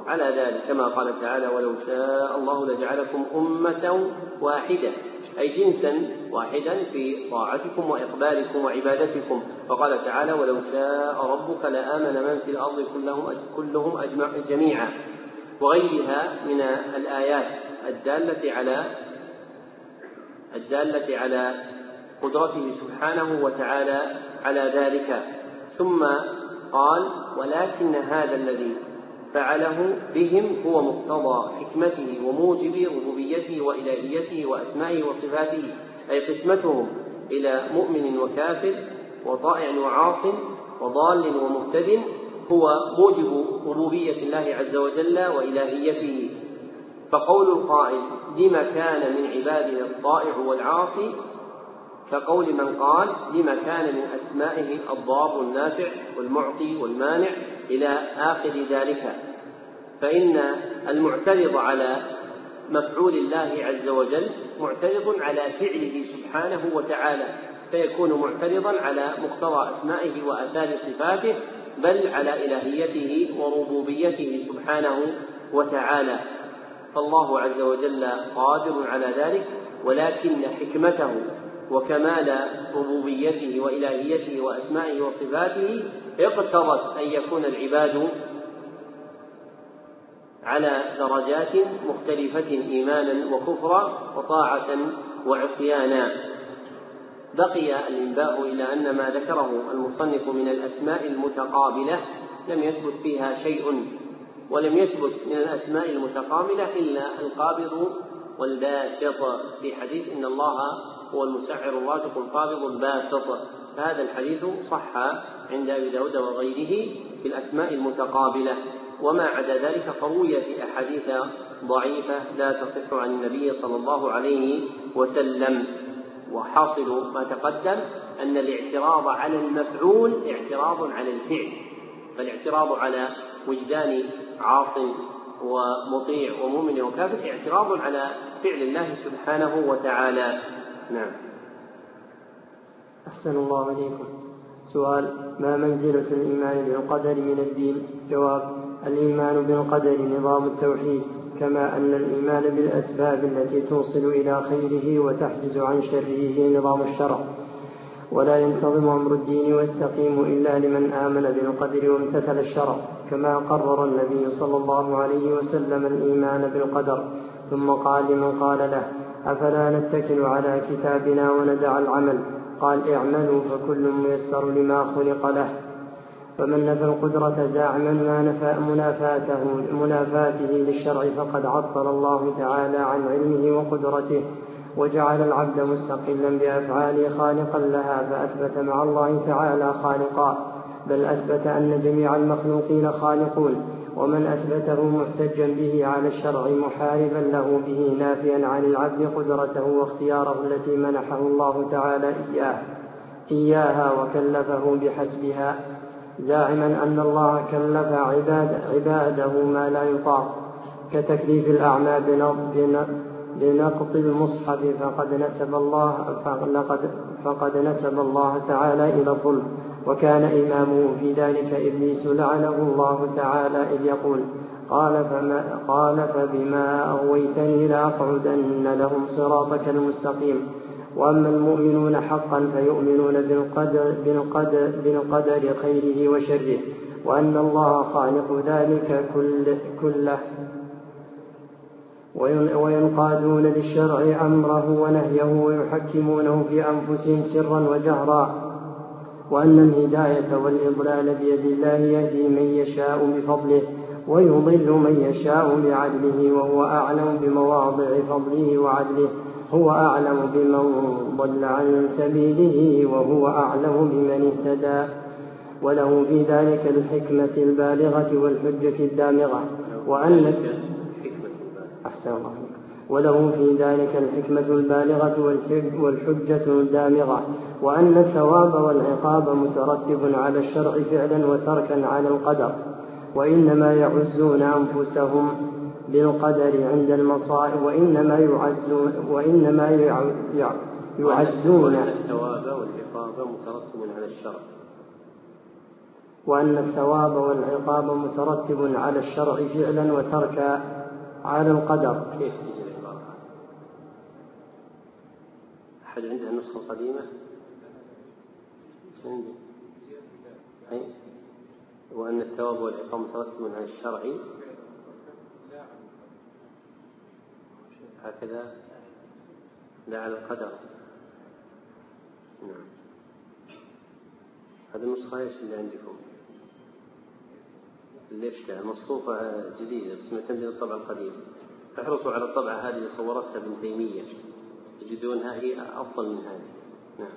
[SPEAKER 1] على ذلك، كما قال تعالى: ولو شاء الله لجعلكم أمة واحدة، أي جنسا واحدا في طاعتكم وإقبالكم وعبادتكم. وقال تعالى: ولو شاء ربك لآمن من في الأرض كلهم, كلهم أجمع جميعا، وغيرها من الآيات الدالة على الدالة على قدرته سبحانه وتعالى على ذلك. ثم قال: ولكن هذا الذي فعله بهم هو مقتضى حكمته وموجب ربوبيته وإلهيته وأسمائه وصفاته، أي قسمتهم إلى مؤمن وكافر وطائع وعاص وضال ومهتد هو موجب ربوبية الله عز وجل وإلهيته. فقول القائل: لما كان من عباده الطائع والعاصي كقول من قال: لما كان من أسمائه الضار النافع والمعطي والمانع إلى آخر ذلك. فإن المعترض على مفعول الله عز وجل معترض على فعله سبحانه وتعالى، فيكون معترضا على مقتضى أسمائه وآثار صفاته، بل على إلهيته وربوبيته سبحانه وتعالى. فالله عز وجل قادر على ذلك، ولكن حكمته وكمال ربوبيته وإلهيته وأسمائه وصفاته اقتضت أن يكون العباد على درجات مختلفة إيمانا وكفرا وطاعة وعصيانا. بقي الإنباء إلى أن ما ذكره المصنف من الأسماء المتقابلة لم يثبت فيها شيء، ولم يثبت من الأسماء المتقابلة إلا القابض والباسط في حديث إن الله هو المسعر الرازق القابض الباسط. هذا الحديث صح عند أبي داود وغيره في الأسماء المتقابلة، وما عدا ذلك فرويت أحاديث ضعيفة لا تصح عن النبي صلى الله عليه وسلم. وحاصل ما تقدم أن الاعتراض على المفعول اعتراض على الفعل، فالاعتراض على وجدان عاص ومطيع ومؤمن وكافر اعتراض على فعل الله سبحانه وتعالى. نعم.
[SPEAKER 2] أحسن الله عليكم. سؤال: ما منزلة الإيمان بالقدر من الدين؟ جواب: الإيمان بالقدر نظام التوحيد، كما أن الإيمان بالأسباب التي توصل إلى خيره وتحجز عن شره نظام الشرع، ولا ينتظم أمر الدين ويستقيم إلا لمن آمن بالقدر وامتثل الشرع، كما قرر النبي صلى الله عليه وسلم الإيمان بالقدر. ثم قال لمن قال له: أفلا نتكل على كتابنا وندع العمل؟ قال: اعملوا فكل ميسر لما خلق له. فمن نفى القدرة زاعما ما نفى منافاته, منافاته للشرع فقد عطل الله تعالى عن علمه وقدرته، وجعل العبد مستقلا بأفعاله خالقا لها، فأثبت مع الله تعالى خالقا، بل أثبت أن جميع المخلوقين خالقون. ومن أثبته محتجا به على الشرع محاربا له به، نافيا عن العبد قدرته واختياره التي منحه الله تعالى إياه إياها وكلفه بحسبها، زاعما أن الله كلف عباد عباده ما لا يطاق، كتكليف الأعمى بنقض المصحف، فقد نسب الله فقد, فقد نسب الله تعالى إلى الظلم. وكان إمامه في ذلك إبليس لعنه الله تعالى إذ يقول: قال, فما قال فبما أغويتني لأقعدن لهم صراطك المستقيم. وأما المؤمنون حقا فيؤمنون بالقدر, بالقدر, بالقدر خيره وشره، وأن الله خالق ذلك كله، وينقادون للشرع أمره ونهيه ويحكمونه في أنفسهم سرا وجهرا، وأن الهداية والإضلال بيد الله، يهدي من يشاء بفضله ويضل من يشاء بعدله، وهو أعلم بمواضع فضله وعدله. هو أعلم بمن ضل عن سبيله وهو أعلم بمن اهتدى، وله في ذلك الحكمة البالغة والحجة الدامغة، وأن أحسن الله وله في ذلك الحكمة البالغة والحجة الدامغة، وأن الثواب والعقاب مترتب على الشرع فعلا وتركا على القدر، وإنما يعزون أنفسهم بالقدر عند المصائب، وإنما يعزون وإنما يعزون
[SPEAKER 1] الثواب والعقاب مترتب على الشرع.
[SPEAKER 2] وأن الثواب والعقاب مترتب على الشرع فعلا وتركا على القدر.
[SPEAKER 1] كيف تجي العبارة؟ أحد عنده النسخة القديمة؟ أي وأن الثواب والعقاب مترتب على الشرع هكذا لا على القدر. نعم. هذه النسخة ايش اللي عندكم؟ ليش لا مصفوفة جديدة بس معتمدة الطبع القديم. احرصوا على الطبعة هذه اللي صورتها ابن تيمية تجدونها هي أفضل من هذه. نعم.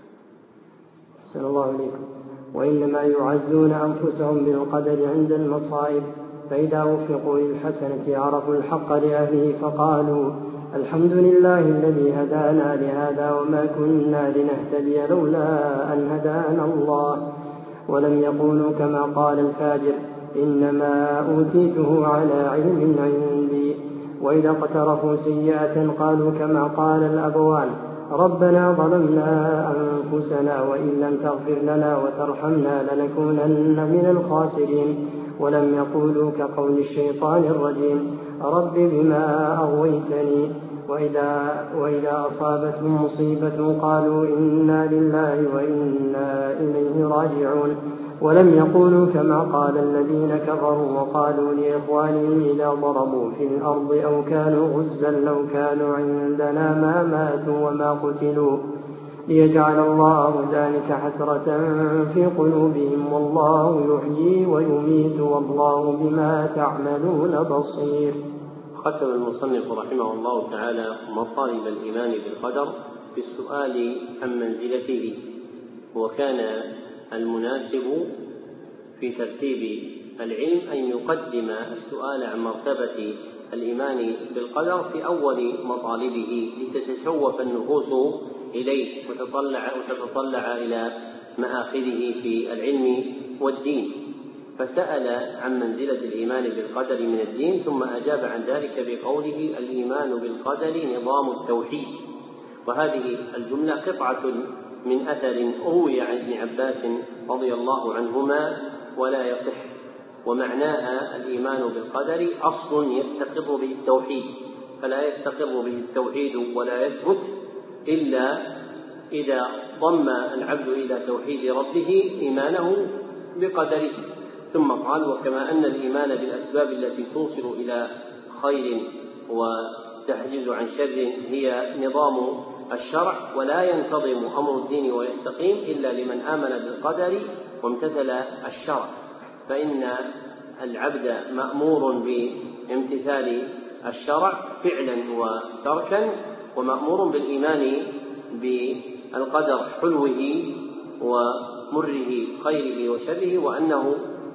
[SPEAKER 2] أحسن الله عليكم. وإنما يعزون أنفسهم بالقدر عند المصائب، فإذا وفقوا للحسنة عرفوا الحق لأهله فقالوا الحمد لله الذي هدانا لهذا وما كنا لنهتدي لولا أن هدانا الله. ولم يقولوا كما قال الفاجر إنما أوتيته على علم عندي. وإذا اقترفوا سيئة قالوا كما قال الأبوان ربنا ظلمنا أنفسنا وإن لم تغفر لنا وترحمنا لنكونن من الخاسرين. ولم يقولوا كقول الشيطان الرجيم رب بما أغويتني. وإذا, وإذا أصابتهم مصيبة قالوا إنا لله وإنا إليه راجعون. ولم يقولوا كما قال الذين كفروا وقالوا لإخوانهم إذا ضربوا في الأرض أو كانوا غزا لو كانوا عندنا ما ماتوا وما قتلوا ليجعل الله ذلك حسرة في قلوبهم والله يحيي ويميت والله بما تعملون بصير.
[SPEAKER 1] ختم المصنف رحمه الله تعالى مطالب الإيمان بالقدر بالسؤال عن منزلته، وكان المناسب في ترتيب العلم أن يقدم السؤال عن مرتبة الإيمان بالقدر في أول مطالبه لتتشوف النفوس إليه وتطلع, وتتطلع إلى مآخذه في العلم والدين. فسأل عن منزلة الإيمان بالقدر من الدين ثم أجاب عن ذلك بقوله الإيمان بالقدر نظام التوحيد. وهذه الجملة قطعة من أثر روي عن ابن عباس رضي الله عنهما ولا يصح، ومعناها الإيمان بالقدر أصل يستقر به التوحيد، فلا يستقر به التوحيد ولا يثبت إلا إذا ضم العبد إلى توحيد ربه إيمانه بقدره. ثم قال وكما أن الإيمان بالأسباب التي توصل إلى خير وتحجز عن شر هي نظام الشرع، ولا ينتظم أمر الدين ويستقيم إلا لمن آمن بالقدر وامتثل الشرع، فإن العبد مأمور بامتثال الشرع فعلا وتركا، ومأمور بالإيمان بالقدر حلوه ومره خيره وشره، وأنه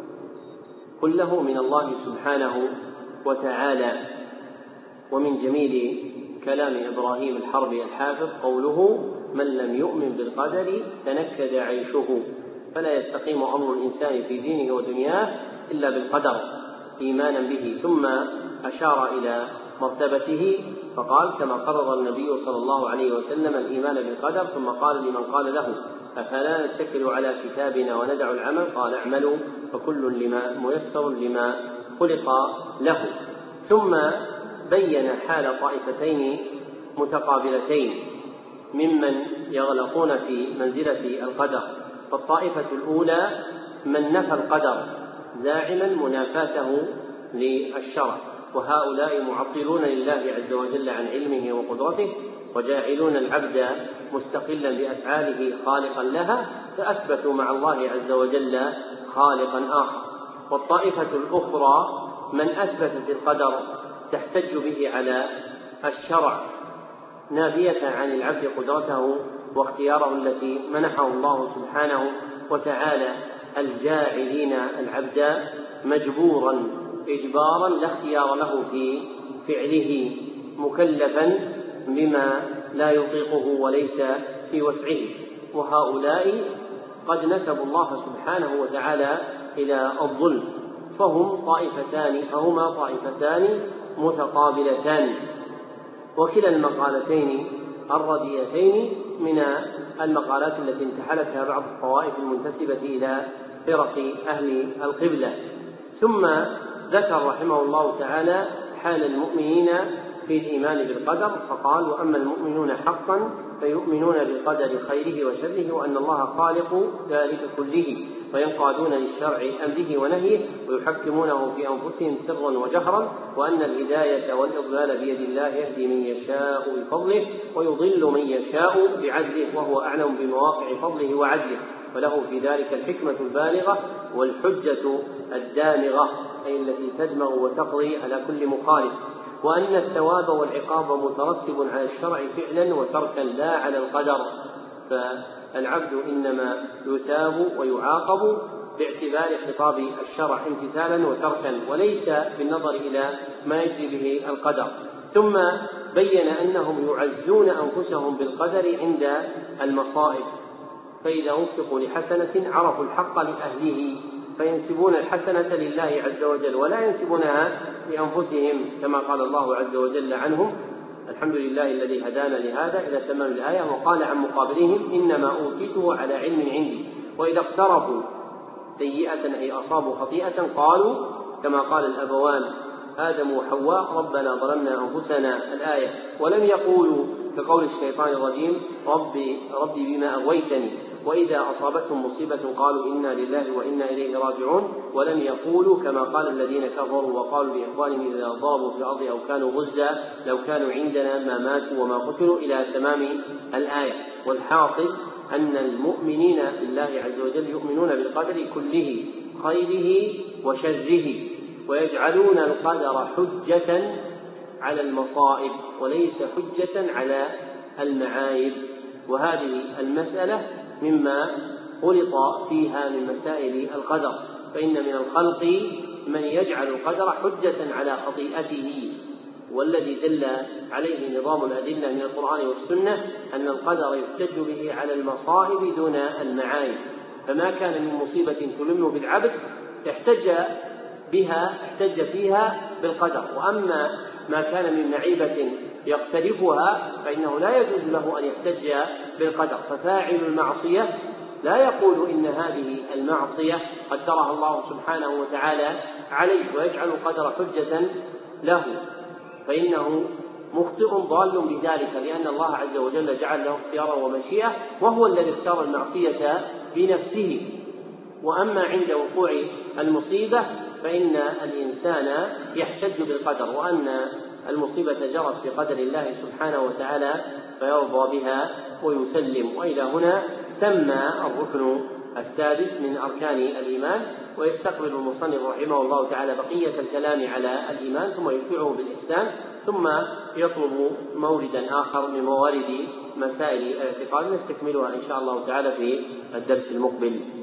[SPEAKER 1] كله من الله سبحانه وتعالى. ومن جميل كلام إبراهيم الحربي الحافظ قوله من لم يؤمن بالقدر تنكد عيشه، فلا يستقيم أمر الإنسان في دينه ودنياه إلا بالقدر إيمانا به. ثم أشار إلى مرتبته فقال كما قرر النبي صلى الله عليه وسلم الإيمان بالقدر، ثم قال لمن قال له أفلا نتكل على كتابنا وندع العمل قال اعملوا فكل لما ميسر لما خلق له. ثم بين حال طائفتين متقابلتين ممن يغلقون في منزلة القدر. فالطائفة الأولى من نفى القدر زاعما منافاته للشرع، وهؤلاء معطلون لله عز وجل عن علمه وقدرته، وجاعلون العبد مستقلا بأفعاله خالقا لها، فأثبتوا مع الله عز وجل خالقا آخر. والطائفة الأخرى من أثبتت القدر تحتج به على الشرع نافية عن العبد قدرته واختياره التي منحه الله سبحانه وتعالى، الجاعلين العبد مجبورا إجبارا لا اختيار له في فعله، مكلفا بما لا يطيقه وليس في وسعه. وهؤلاء قد نسبوا الله سبحانه وتعالى إلى الظلم، فهم طائفتان فهما طائفتان متقابلتان، وكلا المقالتين الرديتين من المقالات التي انتحلتها بعض الطوائف المنتسبة إلى فرق أهل القبلة. ثم ذكر رحمه الله تعالى حال المؤمنين في الإيمان بالقدر فقال: وأما المؤمنون حقا فيؤمنون بالقدر خيره وشره، وأن الله خالق ذلك كله، وينقادون للشرع أمره ونهيه، ويحكمونه في أنفسهم سرا وجهرا، وأن الهداية والإضلال بيد الله، يهدي من يشاء بفضله ويضل من يشاء بعدله، وهو أعلم بمواقع فضله وعدله، وله في ذلك الحكمة البالغة والحجة الدامغة، أي التي تدمغ وتقضي على كل مخالف. وأن الثواب والعقاب مترتب على الشرع فعلا وتركا لا على القدر، فالعبد إنما يثاب ويعاقب باعتبار خطاب الشرع امتثالا وتركا، وليس بالنظر إلى ما يجري به القدر. ثم بين أنهم يعزون أنفسهم بالقدر عند المصائب، فإذا وفقوا لحسنة عرفوا الحق لأهله فينسبون الحسنة لله عز وجل ولا ينسبونها لأنفسهم، كما قال الله عز وجل عنهم: الحمد لله الذي هدانا لهذا، إلى تمام الآية. وقال عن مقابلهم: إنما أوتيته على علم عندي. وإذا اقترفوا سيئة أي أصابوا خطيئة قالوا كما قال الأبوان آدم وحواء: ربنا ظلمنا أنفسنا، الآية، ولم يقولوا كقول الشيطان الرجيم: ربي, ربي بما أغويتني. وإذا أصابتهم مصيبة قالوا إنا لله وإنا إليه راجعون، ولم يقولوا كما قال الذين كفروا وقالوا لإخوانهم إذا ضربوا في الأرض أو كانوا غزا لو كانوا عندنا ما ماتوا وما قتلوا، إلى تمام الآية. والحاصل أن المؤمنين بالله عز وجل يؤمنون بالقدر كله خيره وشره، ويجعلون القدر حجة على المصائب وليس حجة على المعايب. وهذه المسألة مما غلط فيها من مسائل القدر، فإن من الخلق من يجعل القدر حجة على خطيئته، والذي دل عليه نظام الأدلة من القرآن والسنة أن القدر يحتج به على المصائب دون المعايب، فما كان من مصيبة تلم بالعبد احتج بها احتج فيها بالقدر، وأما ما كان من معيبة يقترفها فإنه لا يجوز له أن يحتج بالقدر. ففاعل المعصية لا يقول إن هذه المعصية قدرها الله سبحانه وتعالى عليه ويجعل القدر حجة له، فإنه مخطئ ضال بذلك، لأن الله عز وجل جعل له اختيارا ومشيئة، وهو الذي اختار المعصية بنفسه. وأما عند وقوع المصيبة فإن الإنسان يحتج بالقدر، وأن المصيبة جرت بقدر الله سبحانه وتعالى فيرضى بها ويسلم. وإلى هنا تم الركن السادس من أركان الإيمان، ويستقبل المصنف رحمه الله تعالى بقية الكلام على الإيمان ثم يتبعه بالإحسان، ثم يطلب موردا آخر من موارد مسائل الاعتقاد نستكملها إن شاء الله تعالى في الدرس المقبل.